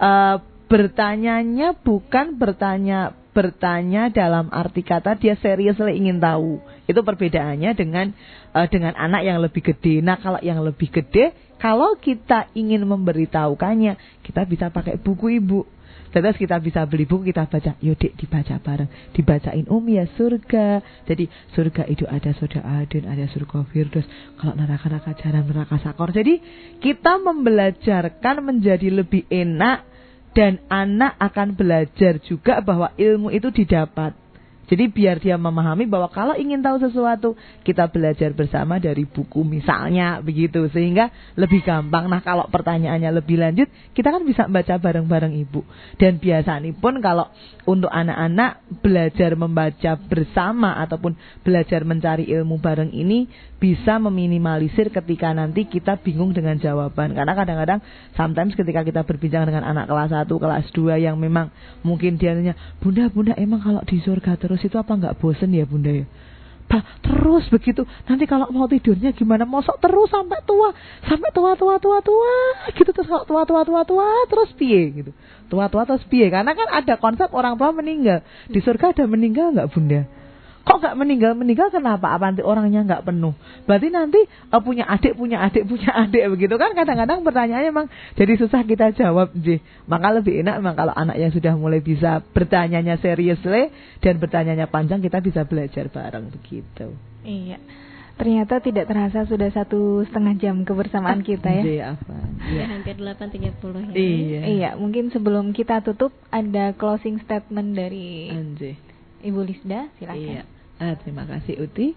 bertanyanya bukan bertanya dalam arti kata dia serius ingin tahu. Itu perbedaannya dengan anak yang lebih gede. Nah kalau yang lebih gede, kalau kita ingin memberitahukannya, kita bisa pakai buku ibu. Terus kita bisa beli buku, kita baca, yuk Dek dibaca bareng, dibacain ya surga. Jadi surga itu ada surga Aden, ada surga Firdaus. Kalau neraka jaran, neraka sakor. Jadi kita membelajarkan menjadi lebih enak, dan anak akan belajar juga bahwa ilmu itu didapat. Jadi biar dia memahami bahwa kalau ingin tahu sesuatu, kita belajar bersama dari buku misalnya begitu, sehingga lebih gampang. Nah kalau pertanyaannya lebih lanjut, kita kan bisa baca bareng-bareng ibu. Dan biasanya pun kalau untuk anak-anak belajar membaca bersama ataupun belajar mencari ilmu bareng ini bisa meminimalisir ketika nanti kita bingung dengan jawaban. Karena kadang-kadang sometimes ketika kita berbincang dengan anak kelas 1, kelas 2 yang memang mungkin dia nanya, Bunda emang kalau di surga terus itu apa nggak bosen ya Bunda ya? terus begitu. Nanti kalau mau tidurnya gimana? Mosok terus sampai tua gitu, terus kalau tua terus piye gitu. Tua terus piye? Karena kan ada konsep orang tua meninggal. Di surga ada meninggal enggak, Bunda? Kok nggak meninggal kenapa? Apa nanti orangnya nggak penuh? Berarti nanti punya adik begitu kan? Kadang-kadang pertanyaannya memang jadi susah kita jawab sih. Maka lebih enak memang kalau anak yang sudah mulai bisa bertanyanya seriously dan bertanyanya panjang, kita bisa belajar bareng begitu. Iya. Ternyata tidak terasa sudah 1,5 jam kebersamaan kita ya. Iya, hampir 8.30 ya. Iya, mungkin sebelum kita tutup ada closing statement dari Ibu Lisda, silakan. Iya. Terima kasih Uti,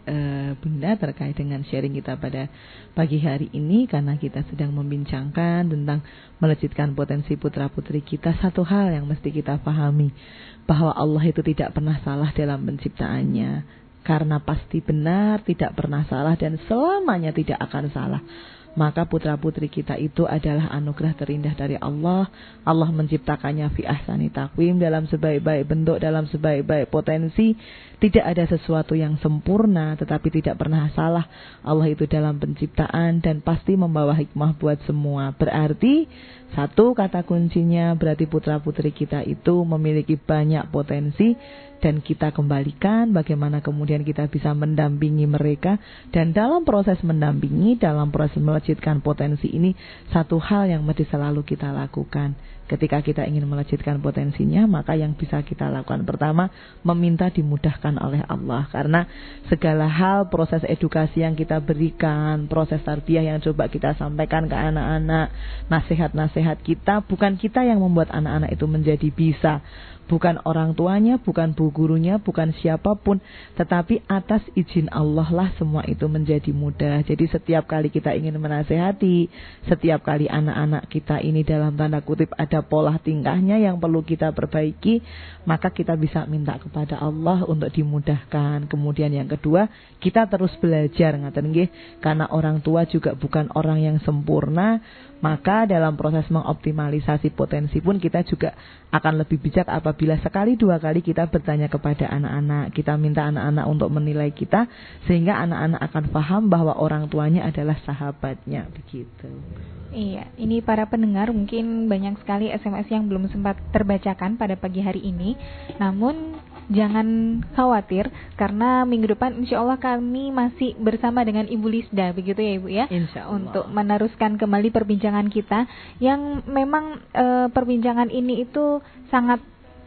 Bunda, terkait dengan sharing kita pada pagi hari ini, karena kita sedang membincangkan tentang melejitkan potensi putra-putri kita. Satu hal yang mesti kita pahami, bahwa Allah itu tidak pernah salah dalam penciptaannya, karena pasti benar, tidak pernah salah, dan selamanya tidak akan salah. Maka putra-putri kita itu adalah anugerah terindah dari Allah. Allah menciptakannya fi ahsani taqwim, dalam sebaik-baik bentuk, dalam sebaik-baik potensi. Tidak ada sesuatu yang sempurna, tetapi tidak pernah salah. Allah itu dalam penciptaan dan pasti membawa hikmah buat semua. Berarti satu kata kuncinya, berarti putra-putri kita itu memiliki banyak potensi, dan kita kembalikan bagaimana kemudian kita bisa mendampingi mereka. Dan dalam proses mendampingi, dalam proses melejitkan potensi ini, satu hal yang mesti selalu kita lakukan. Ketika kita ingin melejitkan potensinya, maka yang bisa kita lakukan pertama, meminta dimudahkan oleh Allah. Karena segala hal, proses edukasi yang kita berikan, proses tarbiyah yang coba kita sampaikan ke anak-anak, nasihat-nasihat kita, bukan kita yang membuat anak-anak itu menjadi bisa. Bukan orang tuanya, bukan bu gurunya, bukan siapapun, tetapi atas izin Allah lah semua itu menjadi mudah. Jadi setiap kali kita ingin menasehati, setiap kali anak-anak kita ini dalam tanda kutip ada pola tingkahnya yang perlu kita perbaiki, maka kita bisa minta kepada Allah untuk dimudahkan. Kemudian yang kedua, kita terus belajar, ngaten nggih, karena orang tua juga bukan orang yang sempurna. Maka dalam proses mengoptimalisasi potensi pun kita juga akan lebih bijak apabila sekali dua kali kita bertanya kepada anak-anak, kita minta anak-anak untuk menilai kita, sehingga anak-anak akan paham bahwa orang tuanya adalah sahabatnya, begitu. Iya, ini para pendengar mungkin banyak sekali SMS yang belum sempat terbacakan pada pagi hari ini. Namun jangan khawatir, karena minggu depan insya Allah kami masih bersama dengan Ibu Lisda, begitu ya Ibu ya, untuk meneruskan kembali perbincangan kita yang memang perbincangan ini itu sangat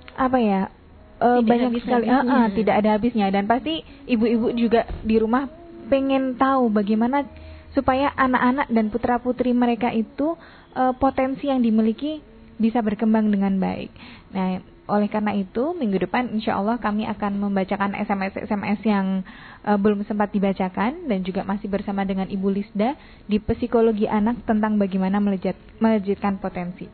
banyak sekali, tidak ada habisnya, dan pasti ibu-ibu juga di rumah pengen tahu bagaimana supaya anak-anak dan putra-putri mereka itu potensi yang dimiliki bisa berkembang dengan baik. Nah, oleh karena itu, minggu depan insya Allah kami akan membacakan SMS yang belum sempat dibacakan, dan juga masih bersama dengan Ibu Lisda di Psikologi Anak tentang bagaimana melejitkan potensi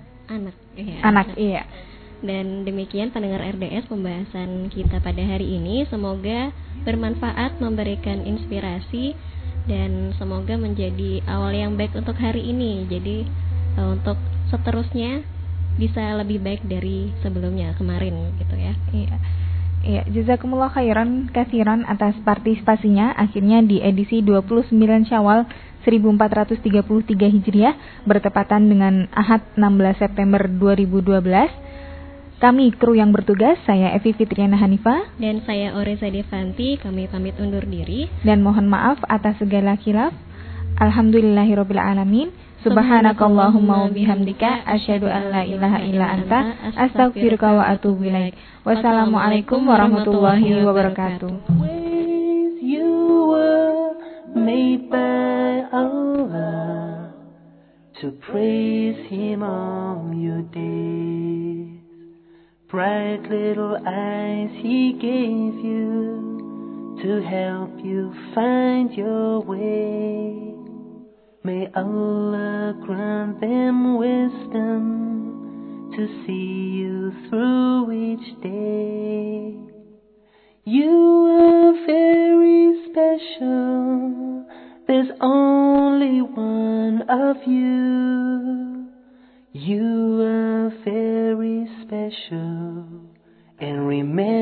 anak. Iya. Dan demikian pendengar RDS pembahasan kita pada hari ini. Semoga bermanfaat, memberikan inspirasi, dan semoga menjadi awal yang baik untuk hari ini. Jadi untuk seterusnya bisa lebih baik dari sebelumnya kemarin gitu ya. Iya, jazakumullah khairan katsiran atas partisipasinya. Akhirnya di edisi 29 Syawal 1433 Hijriah bertepatan dengan Ahad 16 September 2012. Kami kru yang bertugas, saya Evi Fitriana Hanifah dan saya Oreza Devanti, kami pamit undur diri dan mohon maaf atas segala khilaf. Alhamdulillahirabbil alamin. Subhanakallahumma wa bihamdika asyhadu an la ilaha illa anta astaghfiruka wa atubu ilaik. Wassalamualaikum warahmatullahi wabarakatuh. You were made by Allah to praise Him all your days. Bright little eyes He gave you to help you find your way. May Allah grant them wisdom to see you through each day. You are very special, there's only one of you. You are very special, and remember